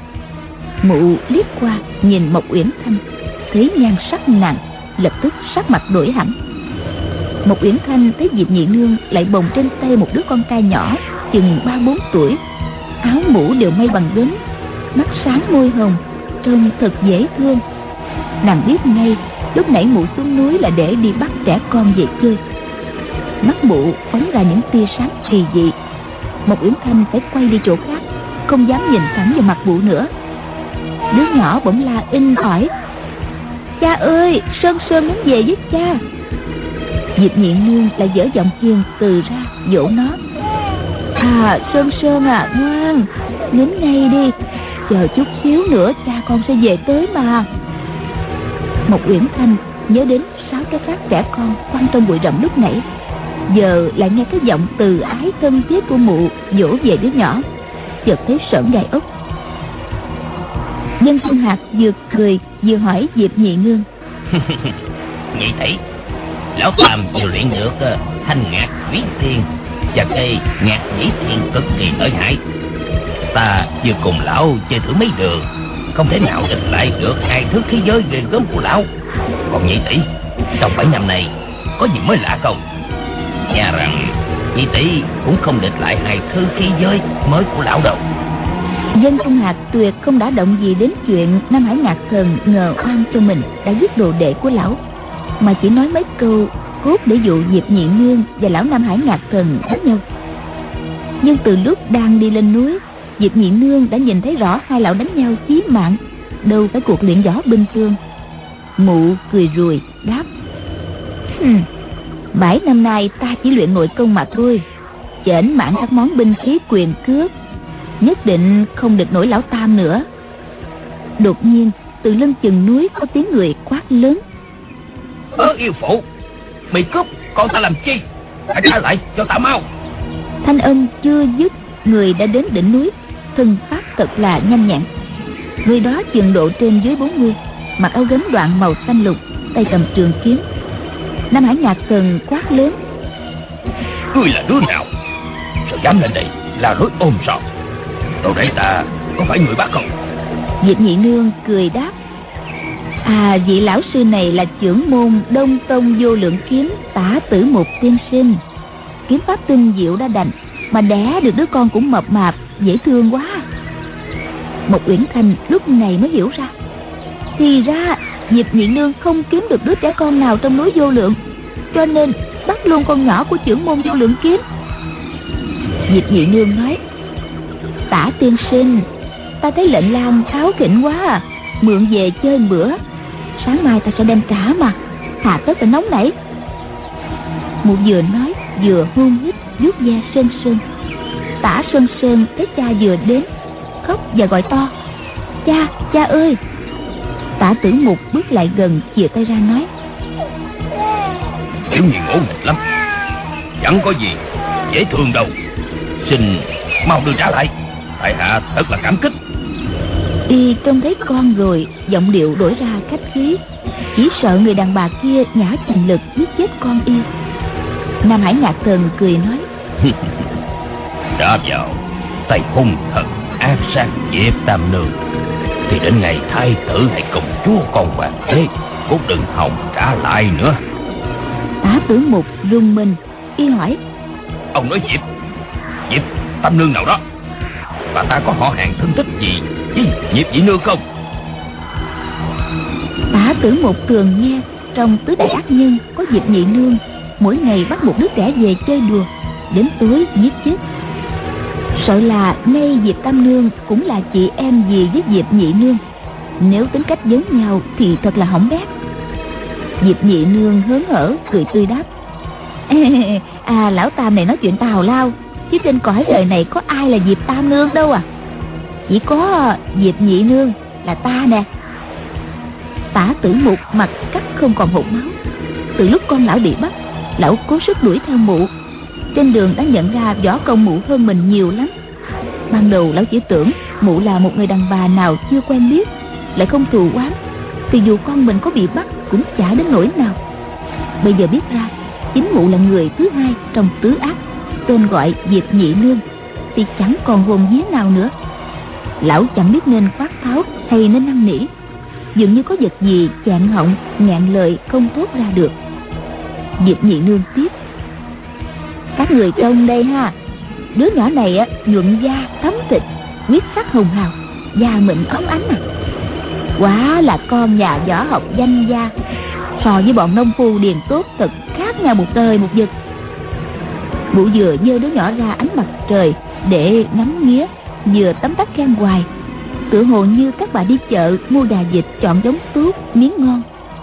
Mụ liếc qua nhìn Mộc Uyển Thanh, thấy nhan sắc nàng, lập tức sắc mặt đổi hẳn. Mộc Uyển Thanh thấy Diệp Nhị Nương lại bồng trên tay một đứa con trai nhỏ chừng 3-4 tuổi, áo mũ đều may bằng gấm, mắt sáng môi hồng, trông thật dễ thương. Nàng biết ngay lúc nãy mụ xuống núi là để đi bắt trẻ con về chơi. Mắt mụ phóng ra những tia sáng kỳ dị. Mộc Uyển Thanh phải quay đi chỗ khác, không dám nhìn thẳng vào mặt mụ nữa. Đứa nhỏ bỗng la in ỏi: Cha ơi, Sơn Sơn muốn về với cha. Diệp Nhị Nương lại dở giọng hiền từ ra dỗ nó: À Sơn Sơn à, ngoan, nín ngay đi, chờ chút xíu nữa cha con sẽ về tới mà. Mộc Uyển Thanh nhớ đến 6 cái xác trẻ con quăng trong bụi rậm lúc nãy, giờ lại nghe cái giọng từ ái thân thiết của mụ dỗ về đứa nhỏ, chợt thấy sởn gai ốc. Dân Trung Hạc vừa cười vừa hỏi Diệp Nhị Nương: Nhị tỷ, lão Tam vừa luyện được thanh ngạc quý tiên và cây ngạc dĩ tiên cực kỳ lợi hại. Ta vừa cùng lão chơi thử mấy đường, không thể nào địch lại được hai thứ khí giới ghê gớm của lão. Còn nhị tỷ, trong 7 năm này có gì mới lạ không? Nghe rằng nhị tỷ cũng không địch lại hai thứ khí giới mới của lão đâu. Dân Trung Hạc tuyệt không đã động gì đến chuyện Nam Hải Ngạc Thần ngờ oan cho mình đã giết đồ đệ của lão, mà chỉ nói mấy câu cốt để dụ Diệp Nhị Nương và lão Nam Hải Ngạc Thần đánh nhau. Nhưng từ lúc đang đi lên núi, Diệp Nhị Nương đã nhìn thấy rõ hai lão đánh nhau chí mạng, đâu phải cuộc luyện võ bình thường. Mụ cười rùi đáp: 7 năm nay ta chỉ luyện nội công mà thôi, chểnh mãn các món binh khí quyền cước, nhất định không địch nổi lão Tam nữa. Đột nhiên từ lưng chừng núi có tiếng người quát lớn: Yêu phụ, bị cướp, con ta làm chi? Hãy trả lại cho ta mau. Thanh âm chưa dứt, người đã đến đỉnh núi, thân pháp thật là nhanh nhẹn. Người đó chừng độ trên dưới 40, mặc áo gấm đoạn màu xanh lục, tay cầm trường kiếm. Nam Hải Ngạc Thần quát lớn: Ngươi là đứa nào? Sao dám lên đây là lối ôm sòm? Đồ để ta có phải người bắt không? Diệp Nhị Nương cười đáp: À, vị lão sư này là trưởng môn Đông Tông Vô Lượng Kiếm Tả Tử Mục tiên sinh. Kiếm pháp tinh diệu đã đành, mà đẻ được đứa con cũng mập mạp dễ thương quá. Mộc Uyển Thanh lúc này mới hiểu ra, thì ra Diệp Nhị Nương không kiếm được đứa trẻ con nào trong núi Vô Lượng, cho nên bắt luôn con nhỏ của trưởng môn Vô Lượng Kiếm. Diệp Nhị Nương nói: Tả tiên sinh, ta thấy lệnh lang kháo khỉnh quá à, mượn về chơi bữa, sáng mai ta sẽ đem trả mà, hà tất phải nóng nảy. Mụ vừa nói vừa hôn hít vuốt ve Sơn Sơn. Tả Sơn Sơn thấy cha vừa đến, khóc và gọi to: Cha, cha ơi! Tả Tử Mục bước lại gần chìa tay ra nói: Tiểu Nhi ngỗ nghịch lắm, chẳng có gì dễ thương đâu, xin Mau đưa trả lại, tại hạ thật là cảm kích. Y trông thấy con rồi, giọng điệu đổi ra khách khí, chỉ sợ người đàn bà kia nhả tình lực giết chết con Y. Nam Hải Ngạc Thần cười nói: đã vào tay hung thần ác sát Diệp Tam Nương thì đến ngày thái tử hay công chúa con hoàng đế cũng đừng hòng trả lại nữa. Tả Tử Mục rung mình, Y hỏi: Ông nói Diệp Tam Nương nào đó? Bà ta có họ hàng thân thích gì với Diệp Nhị Nương không? Tả Tử Mục thường nghe trong tứ đại ác nhân có Diệp Nhị Nương mỗi ngày bắt một đứa trẻ về chơi đùa, đến tối giết chết. Sợ là ngay Diệp Tam Nương cũng là chị em gì với Diệp Nhị Nương, nếu tính cách giống nhau thì thật là hỏng bét. Diệp Nhị Nương hớn hở cười tươi đáp: lão Tam này nói chuyện tào lao, chứ trên cõi đời này có ai là Diệp Tam Nương đâu à. Chỉ có Diệp Nhị Nương là ta nè. Tả Tử Mục mặt cắt không còn hột máu. Từ lúc con lão bị bắt, lão cố sức đuổi theo mụ. Trên đường đã nhận ra võ công mụ hơn mình nhiều lắm. Ban đầu lão chỉ tưởng mụ là một người đàn bà nào chưa quen biết, lại không thù oán, thì dù con mình có bị bắt cũng chả đến nỗi nào. Bây giờ biết ra chính mụ là người thứ hai trong tứ ác, tên gọi Diệp Nhị Nương, thì chẳng còn hồn vía nào nữa. Lão chẳng biết nên quát tháo hay nên năn nỉ, dường như có vật gì chặn họng ngạn lời không thốt ra được. Diệp Nhị Nương tiếp: các người trông đây ha, đứa nhỏ này nhuận da thấm thịt, huyết sắc hồng hào, da mịn óng ánh quá là con nhà võ học danh gia, so với bọn nông phu điền tốt thật khác nhau một trời một vực. Mụ vừa giơ đứa nhỏ ra ánh mặt trời để ngắm nghía, vừa tấm tắc khen hoài, tựa hồ như các bà đi chợ mua gà vịt chọn giống tốt miếng ngon.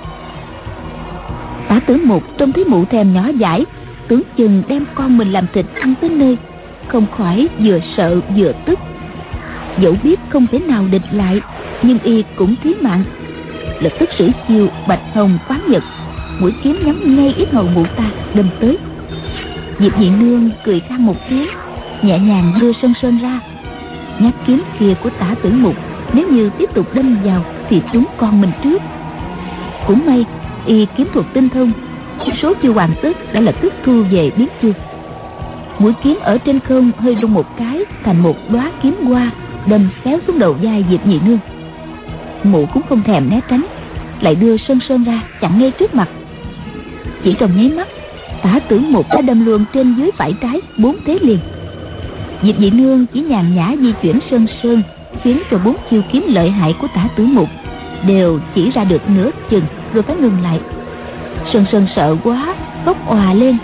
Tả Tử Mục trông thấy mụ thèm nhỏ dãi, tưởng chừng đem con mình làm thịt ăn tới nơi, không khỏi vừa sợ vừa tức. Dẫu biết không thể nào địch lại, nhưng Y cũng thí mạng, lập tức sử chiêu Bạch Hồng Quán Nhật, mũi kiếm nhắm ngay yết hầu mụ ta đâm tới. Diệp Nhị Nương cười khan một tiếng, nhẹ nhàng đưa sơn sơn ra. Nhát kiếm kia của Tả Tử Mục nếu như tiếp tục đâm vào thì trúng con mình trước. Cũng may Y kiếm thuật tinh thông, số chiêu hoàn tất đã lập tức thu về biến chiêu. Mũi kiếm ở trên không hơi rung một cái, thành một đóa kiếm hoa đâm xéo xuống đầu vai Diệp Nhị Nương. Mụ cũng không thèm né tránh, lại đưa sơn sơn ra chặn ngay trước mặt. Chỉ trong nháy mắt, Tả Tử Mục đã đâm luôn trên dưới phải trái 4 thế liền. Diệp Nhị Nương chỉ nhàn nhã di chuyển sơn sơn, khiến cho 4 chiêu kiếm lợi hại của Tả Tử Mục đều chỉ ra được nửa chừng rồi phải ngừng lại. Sơn sơn sợ quá, khóc òa lên.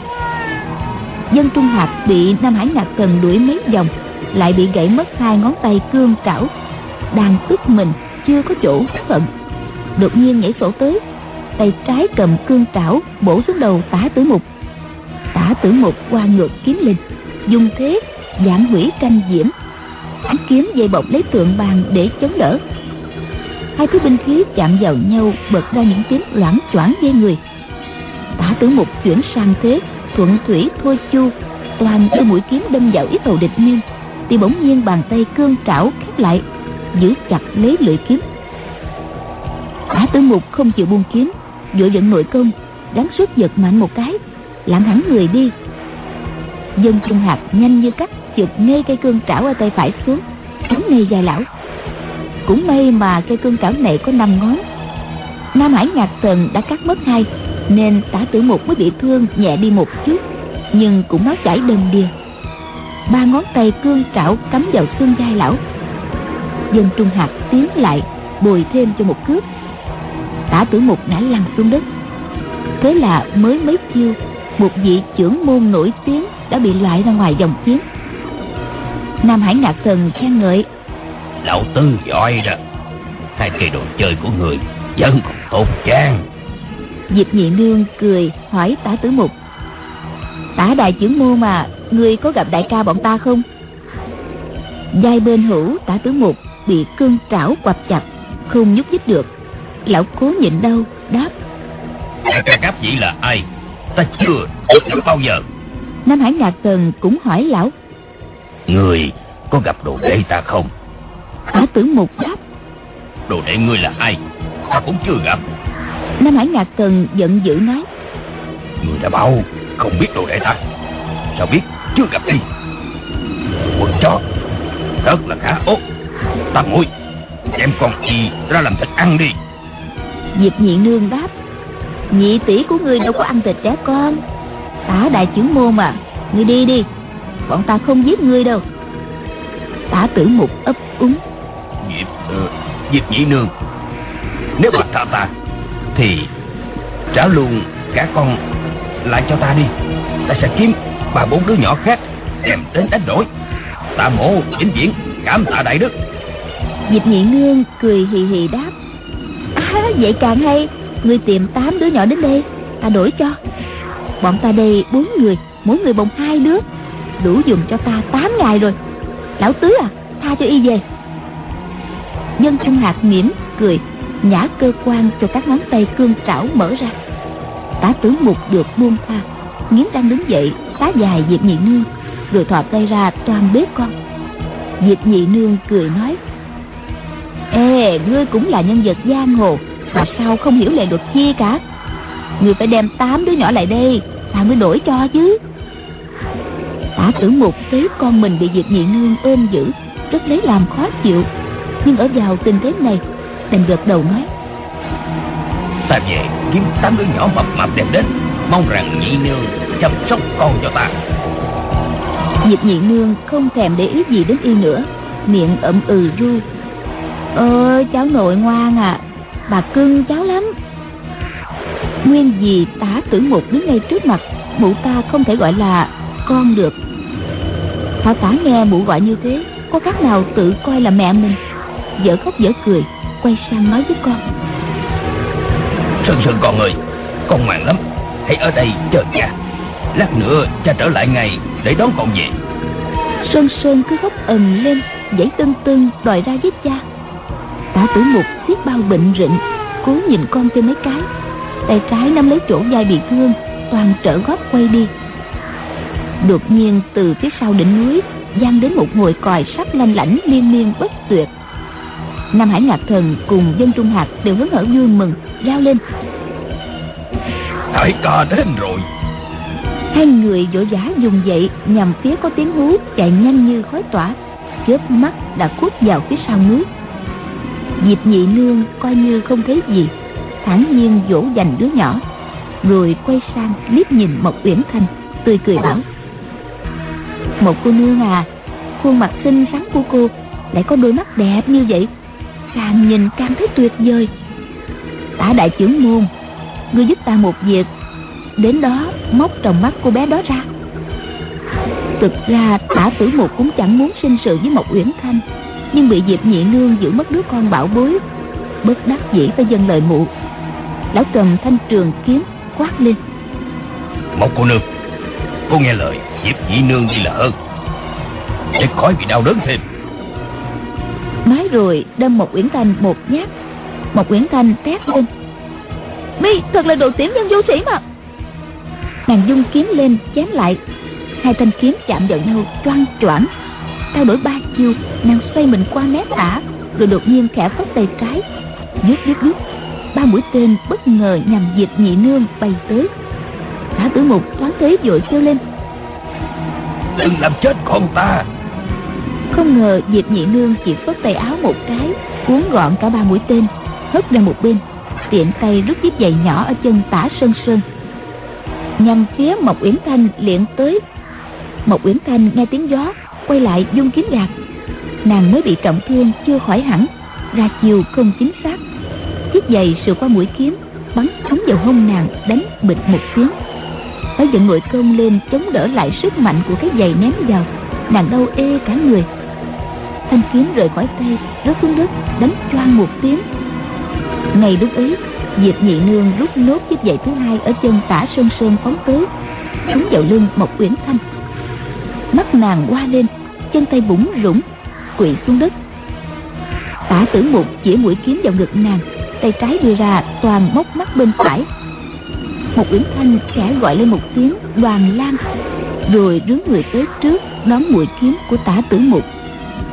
Dân Trung Hạc bị Nam Hải Ngạc Thần đuổi mấy vòng, lại bị gãy mất 2 ngón tay cương trảo, đang tức mình chưa có chỗ phận, đột nhiên nhảy sổ tới, tay trái cầm cương trảo bổ xuống đầu Tả Tử Mục. Tả Tử Mục qua ngược kiếm lên, dùng thế giảng hủy tranh diễm, ánh kiếm dây bọc lấy tượng bàn để chống đỡ. Hai thứ binh khí chạm vào nhau bật ra những tiếng loảng choảng ghê người. Tả Tử Mục chuyển sang thế thuận thủy thôi chu, toàn đưa mũi kiếm đâm vào yết hầu địch nhân, thì bỗng nhiên bàn tay cương trảo khép lại, giữ chặt lấy lưỡi kiếm. Tả Tử Mục không chịu buông kiếm, vội vận nội công, gắng sức giật mạnh một cái, lạng hẳn người đi. Dân Trung Hạc nhanh như cắt chụp ngay cây cương trảo ở tay phải xuống, trúng ngay vai lão. Cũng may mà cây cương trảo này có 5 ngón, Nam Hải Ngạc Thần đã cắt mất 2, nên Tả Tử Mục mới bị thương nhẹ đi một chút, nhưng cũng máu chảy đầm đìa. 3 ngón tay cương trảo cắm vào xương vai lão. Dân Trung Hạc tiến lại bồi thêm cho một cước, Tả Tử Mục ngã lăn xuống đất. Thế là mới mấy chiêu, một vị chưởng môn nổi tiếng đã bị loại ra ngoài vòng chiến. Nam Hải Ngạc Thần khen ngợi: Lão Tư giỏi đó, 2 cây đồ chơi của người vẫn còn tốt chăng? Diệp Nhị Nương cười hỏi Tả Tử Mục: Tả đại chưởng môn mà, ngươi có gặp đại ca bọn ta không? Vai bên hữu Tả Tử Mục bị cương trảo quặp chặt, không nhúc nhích được. Lão cố nhịn đau đáp: Đại ca các vị là ai? Ta chưa được gặp bao giờ. Nam Hải Ngạc Thần cũng hỏi lão: Người có gặp đồ đệ ta không? Tả Tử Mục đáp. Đồ đệ ngươi là ai? Ta cũng chưa gặp. Nam Hải Ngạc Thần giận dữ nói. Ngươi đã bảo không biết đồ đệ ta, sao biết chưa gặp đi? Quần chó, rất là khá ố. Tam muội, đem con chi ra làm thịt ăn đi. Diệp Nhị Nương đáp. Nhị tỷ của ngươi đâu có ăn thịt trẻ con. Tả đại trưởng môn mà, ngươi đi đi, bọn ta không giết ngươi đâu. Tả Tử Mục ấp úng. Diệp Nhị Nương, nếu mà tha ta thì trả luôn cả con lại cho ta đi. Ta sẽ kiếm 3-4 đứa nhỏ khác đem đến đánh đổi. Tạ mộ vĩnh viễn cảm tạ đại đức. Diệp Nhị Nương cười hì hì đáp. Vậy càng hay, ngươi tìm 8 đứa nhỏ đến đây, ta đổi cho. Bọn ta đây 4 người, mỗi người bồng 2 đứa, đủ dùng cho ta 8 ngày rồi. Lão Tứ à, tha cho y về. Dân Trung Hạc mỉm cười, nhả cơ quan cho các ngón tay cương trảo mở ra. Tả Tử Mục được buông tha, nghiến răng đứng dậy phá dài Diệp Nhị Nương, rồi thò tay ra toan bế con. Diệp Nhị Nương cười nói. Ê, ngươi cũng là nhân vật giang hồ, mà sao không hiểu lệ luật chi cả? Ngươi phải đem 8 đứa nhỏ lại đây, ta mới đổi cho chứ. Tả Tử Mục thấy con mình bị Diệp Nhị Nương ôm giữ, rất lấy làm khó chịu, nhưng ở vào tình thế này đành gật đầu nói. Ta về kiếm 8 đứa nhỏ mập mạp đem đến, mong rằng Nhị Nương chăm sóc con cho ta. Diệp Nhị Nương không thèm để ý gì đến y nữa, miệng ậm ru. Cháu nội ngoan à, bà cưng cháu lắm. Nguyên vì Tả Tử Mục đứng ngay trước mặt, mụ ta không thể gọi là con được. Thảo Tả nghe mụ gọi như thế, có khác nào tự coi là mẹ mình. Dở khóc dở cười, quay sang nói với con. Sơn Sơn con ơi, con ngoan lắm, hãy ở đây chờ cha. Lát nữa cha trở lại ngay để đón con về. Sơn Sơn cứ khóc ầm lên, giãy tưng tưng đòi ra với cha. Tả Tử Mục xiết bao bệnh rịnh, cố nhìn con thêm mấy cái, tay trái nắm lấy chỗ vai bị thương, toàn trở gót quay đi. Đột nhiên từ phía sau đỉnh núi vang đến một hồi còi sắt lanh lảnh liên miên bất tuyệt. Nam Hải Ngạc Thần cùng Dân Trung Hạc đều hớn hở vui mừng, rao lên. Đại ca đến rồi. Hai người vội vã dùng dậy nhằm phía có tiếng hú, chạy nhanh như khói tỏa, chớp mắt đã khuất vào phía sau núi. Diệp Nhị Nương coi như không thấy gì, thản nhiên dỗ dành đứa nhỏ, rồi quay sang liếc nhìn Mộc Uyển Thanh, tươi cười bảo. Một cô nương à, khuôn mặt xinh xắn của cô lại có đôi mắt đẹp như vậy, càng nhìn càng thấy tuyệt vời. Tả đại trưởng môn, ngươi giúp ta một việc, đến đó móc tròng mắt cô bé đó ra. Thực ra Tả Tử Mục cũng chẳng muốn sinh sự với Mộc Uyển Thanh, nhưng bị Diệp Nhị Nương giữ mất đứa con bảo bối, bất đắc dĩ phải dâng lời mụ. Lão cầm thanh trường kiếm quát lên. Một cô nương, cô nghe lời Diệp Nhị Nương đi là hơn, để khỏi bị đau đớn thêm. Nói rồi đâm Mộc Uyển Thanh một nhát. Mộc Uyển Thanh thét lên. Mi thật là đồ tiểu nhân vô sĩ mà. Nàng dung kiếm lên chém lại, hai thanh kiếm chạm vào nhau choang choảng. Trao đổi 3 chiêu, nàng xoay mình qua né Tả, rồi đột nhiên khẽ phất tay trái, vút 3 mũi tên bất ngờ nhằm Diệp Nhị Nương bay tới. Tả Tử Mục thoáng thấy vội kêu lên. Đừng làm chết con ta. Không ngờ Diệp Nhị Nương chỉ phất tay áo một cái, cuốn gọn cả 3 mũi tên, hất ra một bên, tiện tay rút chiếc giày nhỏ ở chân Tả Sơn Sơn, nhằm phía Mộc Uyển Thanh liệng tới. Mộc Uyển Thanh nghe tiếng gió, quay lại vung kiếm gạt. Nàng mới bị trọng thương chưa khỏi hẳn, ra chiều không chính xác, chiếc giày sượt qua mũi kiếm, bắn trúng vào hông nàng, đánh bịch một tiếng. Phải giận nội công lên chống đỡ lại sức mạnh của cái giày ném vào, nàng đau ê cả người. Thanh kiếm rời khỏi tay, rớt xuống đất, đánh choang một tiếng. Ngay lúc ấy, Diệp Nhị Nương rút nốt chiếc giày thứ hai ở chân Tả Sơn Sơn phóng tới, trúng vào lưng Mộc Uyển Thanh. Mắt nàng hoa lên, chân tay bủn rủn, quỵ xuống đất. Tả Tử Mục chĩa mũi kiếm vào ngực nàng, tay trái đưa ra toàn móc mắt bên phải. Mộc Uyển Thanh khẽ gọi lên một tiếng Đoàn Lan, rồi rướn người tới trước đón mũi kiếm của Tả Tử Mục,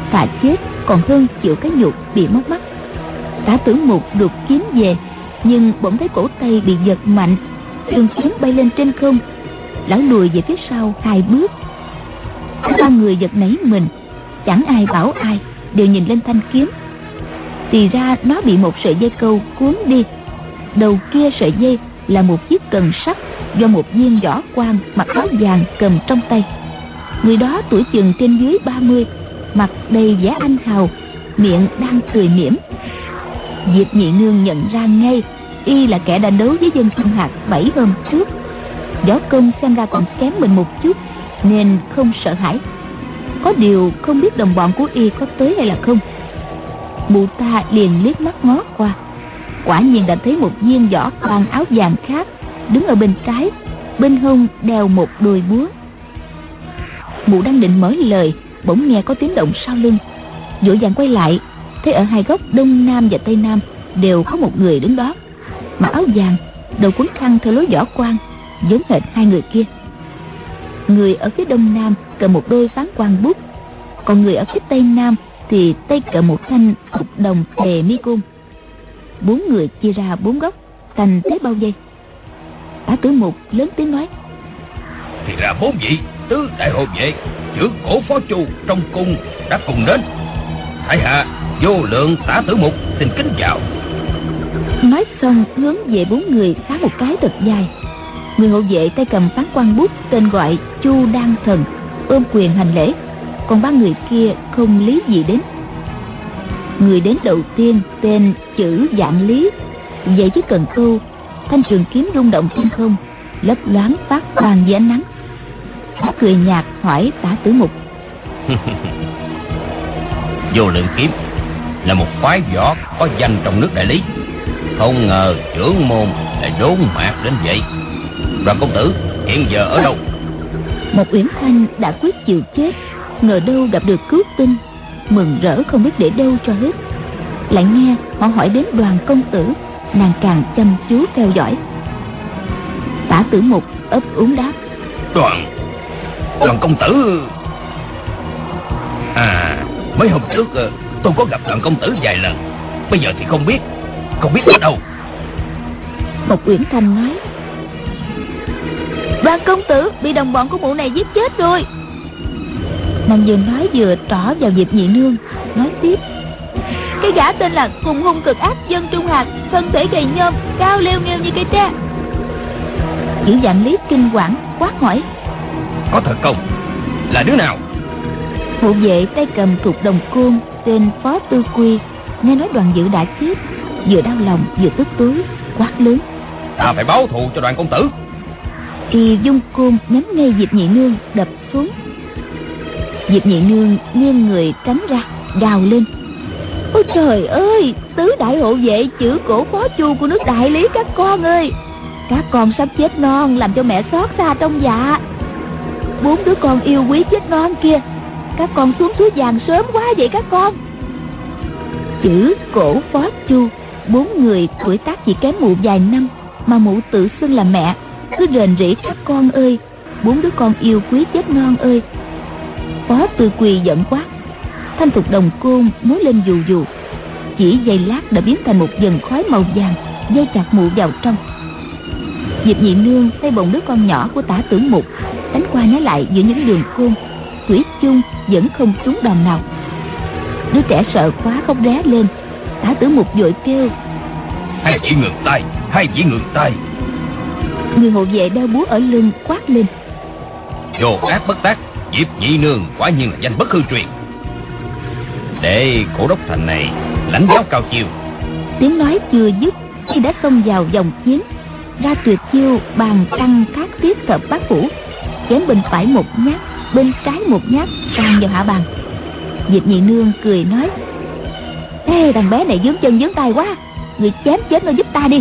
thà chết còn hơn chịu cái nhục bị mất mắt. Tả Tử Mục đục kiếm về, nhưng bỗng thấy cổ tay bị giật mạnh, trường kiếm bay lên trên không. Lão lùi về phía sau 2 bước. Ba người giật nảy mình, chẳng ai bảo ai, đều nhìn lên thanh kiếm. Thì ra nó bị một sợi dây câu cuốn đi. Đầu kia sợi dây là một chiếc cần sắt do một viên võ quan mặc áo vàng cầm trong tay. Người đó tuổi chừng trên dưới 30, mặt đầy vẻ anh hào, miệng đang cười mỉm. Diệp Nhị Nương nhận ra ngay y là kẻ đã đấu với Dân Trung Hạc 7 hôm trước. Võ công xem ra còn kém mình một chút, nên không sợ hãi. Có điều không biết đồng bọn của y có tới hay là không. Mụ ta liền liếc mắt ngó qua, quả nhiên đã thấy một viên võ quan áo vàng khác đứng ở bên trái, bên hông đeo một đôi búa. Mụ đang định mở lời, bỗng nghe có tiếng động sau lưng, vội vàng quay lại, thấy ở 2 góc đông nam và tây nam đều có một người đứng đó, mặc áo vàng, đầu quấn khăn theo lối võ quan, giống hệt 2 người kia. Người ở phía đông nam cầm một đôi phán quan bút, còn người ở phía tây nam thì tay cầm một thanh thục đồng tề mi côn. 4 người chia ra 4 góc, thành thế bao vây. Tả Tử Mục lớn tiếng nói: thì ra 4 vị tứ đại hộ vệ trưởng Cổ Phó Chu trong cung đã cùng đến. Tại hạ Vô Lượng Tả Tử Mục xin kính chào. Nói xong hướng về 4 người khá một cái thật dài. Người hộ vệ tay cầm phán quan bút tên gọi Chu Đan Thần ôm quyền hành lễ, còn 3 người kia không lý gì đến. Người đến đầu tiên tên chữ Vạn Lý, vậy chứ cần câu, thanh trường kiếm rung động trên không, lấp loáng phát quang dưới ánh nắng. Hắn cười nhạt hỏi Tả Tử Mục: Vô Lượng kiếm là một phái võ có danh trong nước Đại Lý, không ngờ trưởng môn lại đốn mạc đến vậy. Đoàn công tử hiện giờ ở đâu? Một Uyển Thanh đã quyết chịu chết, ngờ đâu gặp được cứu tinh, mừng rỡ không biết để đâu cho hết. Lại nghe họ hỏi đến Đoàn công tử, nàng càng chăm chú theo dõi. Tả Tử Mục ấp úng đáp: Đoàn công tử. Mấy hôm trước tôi có gặp Đoàn công tử vài lần, bây giờ thì không biết ở đâu. Một Uyển Thanh nói: Đoàn công tử bị đồng bọn của mụ này giết chết rồi. Nàng vừa nói vừa trỏ vào Diệp Nhị Nương, nói tiếp: Cái gã tên là cùng hung cực ác Dân Trung Hạc, thân thể gầy nhom, cao leo nghêu như cây tre. Chữ Vạn Lý kinh quản quát hỏi: Có thật không? Là đứa nào? Hộ vệ tay cầm thục đồng côn tên Phó Tư Quy nghe nói Đoàn Dự đã chết, vừa đau lòng vừa tức tối, quát lớn: Ta phải báo thù cho Đoàn công tử. Y dung côn nhắm ngay Diệp Nhị Nương đập xuống. Diệp Nhị Nương nghiêng người tránh ra, gào lên: Ôi trời ơi, tứ đại hộ vệ chữ Cổ Phó Chu của nước Đại Lý các con ơi, các con sắp chết non, làm cho mẹ xót xa trong dạ. 4 đứa con yêu quý chết non kia, các con xuống suối vàng sớm quá vậy các con. Chữ Cổ Phó Chu, 4 người tuổi tác chỉ kém mụ vài năm, mà mụ tự xưng là mẹ, cứ rền rĩ các con ơi, 4 đứa con yêu quý chết non ơi. Phó Tư Quỳ giận quát, thanh thục đồng côn múa lên dù dù, chỉ giây lát đã biến thành một dần khói màu vàng, dây chặt mụ vào trong. Diệp Nhị Nương tay bồng đứa con nhỏ của Tả Tử Mục, đánh qua nói lại giữa những đường côn, thủy chung vẫn không trúng đòn nào. Đứa trẻ sợ quá khóc ré lên. Tả Tử Mục vội kêu: Hai vị ngừng tay, hai vị ngừng tay. Người hộ vệ đeo búa ở lưng quát lên: Vô ác bất tác, Diệp Nhị Nương quả nhiên là danh bất hư truyền. Để Cổ Đốc thành này lãnh giáo cao chiêu. Tiếng nói chưa dứt khi đã xông vào vòng chiến, ra tuyệt chiêu bàn tăng thác tiết thập bát phủ, chém bên phải một nhát, bên trái một nhát, sang vào hạ bàn. Diệp Nhị Nương cười nói: Ê, thằng bé này vướng chân vướng tay quá, người chém chết nó giúp ta đi.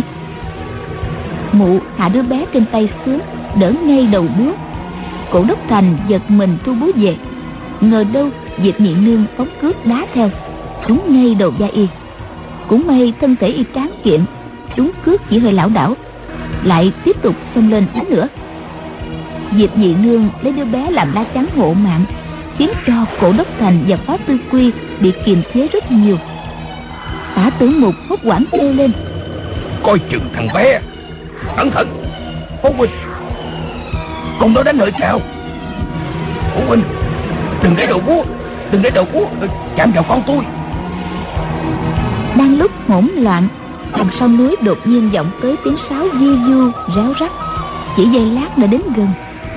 Mụ hạ đứa bé trên tay xuống, đỡ ngay đầu búa. Cổ Đốc thành giật mình thu búa về, ngờ đâu Diệp Nhị Nương phóng cước đá theo, trúng ngay đầu vai y. Cũng may thân thể y tráng kiện, trúng cước chỉ hơi lảo đảo, lại tiếp tục xông lên đánh nữa. Diệp Nhị Nương lấy đứa bé làm lá chắn hộ mạng, khiến cho Cổ Đốc Thành và Phó Tư Quy bị kiềm chế rất nhiều. Tả Tử Mục hốt hoảng kêu lên: Coi chừng thằng bé, cẩn thận. Phó huynh, con đó đánh hơi cao. Phó huynh, đừng để đầu búa chạm vào con tôi. Đang lúc hỗn loạn, đằng sau núi đột nhiên vọng tới tiếng sáo vi vu réo rắt. Chỉ giây lát đã đến gần.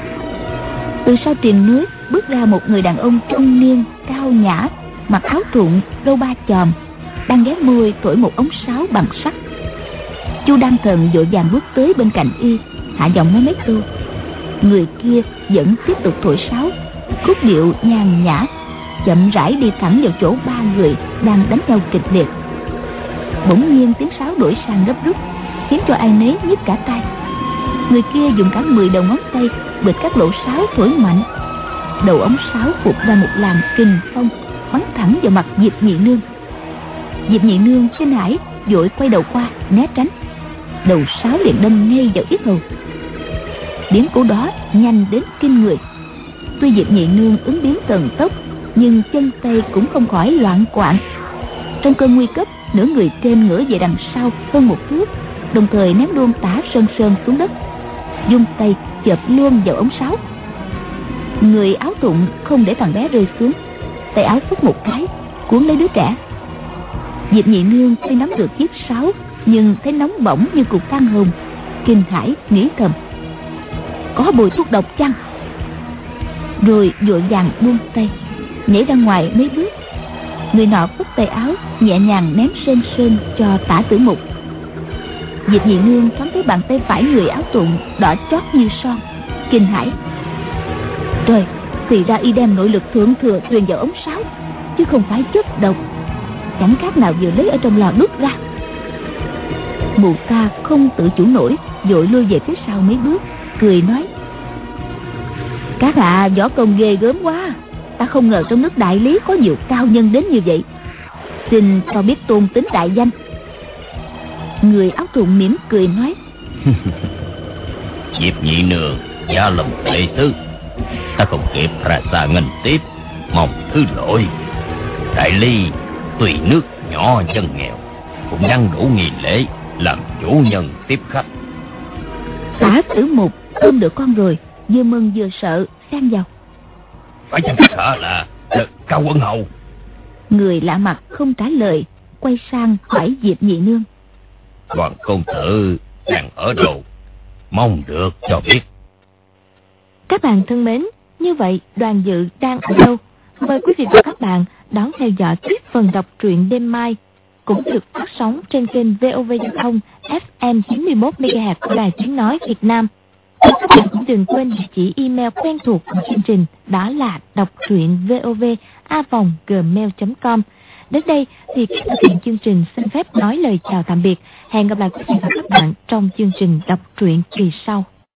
Từ sau triền núi bước ra một người đàn ông trung niên, cao nhã, mặc áo thụng, râu ba chòm, đang ghé môi thổi một ống sáo bằng sắt. Chu Đan Thần vội vàng bước tới bên cạnh y, hạ giọng nói mấy câu. Người kia vẫn tiếp tục thổi sáo, khúc điệu nhàn nhã, chậm rãi đi thẳng vào chỗ ba người đang đánh nhau kịch liệt. Bỗng nhiên tiếng sáo đổi sang gấp rút, khiến cho ai nấy nhức cả tai. Người kia dùng cả 10 đầu ngón tay bịt các lỗ sáo thổi mạnh. Đầu ống sáo phụt ra một làn kình phong bắn thẳng vào mặt Diệp Nhị Nương. Diệp Nhị Nương kinh hãi vội quay đầu qua né tránh. Đầu sáo liền đâm ngay vào yết hầu. Biến cố đó nhanh đến kinh người. Tuy Diệp Nhị Nương ứng biến thần tốc, nhưng chân tay cũng không khỏi loạn quạng. Trong cơn nguy cấp, nửa người trên ngửa về đằng sau hơn một thước, đồng thời ném luôn Tả Sơn Sơn xuống đất, dung tay chộp luôn vào ống sáo. Người áo thụng không để thằng bé rơi xuống, tay áo phất một cái cuốn lấy đứa trẻ. Diệp Nhị Nương tuy nắm được chiếc sáo, nhưng thấy nóng bỏng như cục than hồng, kinh hãi nghĩ thầm: có bùi thuốc độc chăng? Rồi vội vàng buông tay, nhảy ra ngoài mấy bước. Người nọ phất tay áo nhẹ nhàng ném sơn sơn cho Tả Tử Mục. Diệp Nhị Nương thoáng thấy bàn tay phải người áo thụng đỏ chót như son, kinh hãi: trời, thì ra y đem nội lực thượng thừa truyền vào ống sáo, chứ không phải chất độc, chẳng khác nào vừa lấy ở trong lò đốt ra. Mụ ta không tự chủ nổi, vội lui về phía sau mấy bước, cười nói: các hạ võ công ghê gớm quá, ta không ngờ trong nước Đại Lý có nhiều cao nhân đến như vậy. Xin cho biết tôn tính đại danh. Người áo thụng mỉm cười nói: Diệp Nhị Nương gia lâm đệ tứ, ta không kịp ra xa nghênh tiếp, mong thứ lỗi. Đại Lý tùy nước nhỏ dân nghèo, cũng đang đủ nghi lễ làm chủ nhân tiếp khách. Tả Tử Mục ôm được con rồi, vừa mừng vừa sợ xen vào: phải chăng sợ là Cao Quân Hầu? Người lạ mặt không trả lời, quay sang hỏi Diệp Nhị Nương: Hoàng công tử đang ở đâu, mong được cho biết. Các bạn thân mến, như vậy Đoàn Dự đang ở đâu? Mời quý vị và các bạn đón theo dõi tiếp phần đọc truyện đêm mai, cũng được phát sóng trên kênh VOV Giao thông FM 91 MHz của Đài Tiếng nói Việt Nam. Các bạn cũng đừng quên địa chỉ email quen thuộc của chương trình, đó là đoctruyện.vov@gmail.com. Đến đây thì các thực hiện chương trình xin phép nói lời chào tạm biệt. Hẹn gặp lại quý vị và các bạn trong chương trình đọc truyện kỳ sau.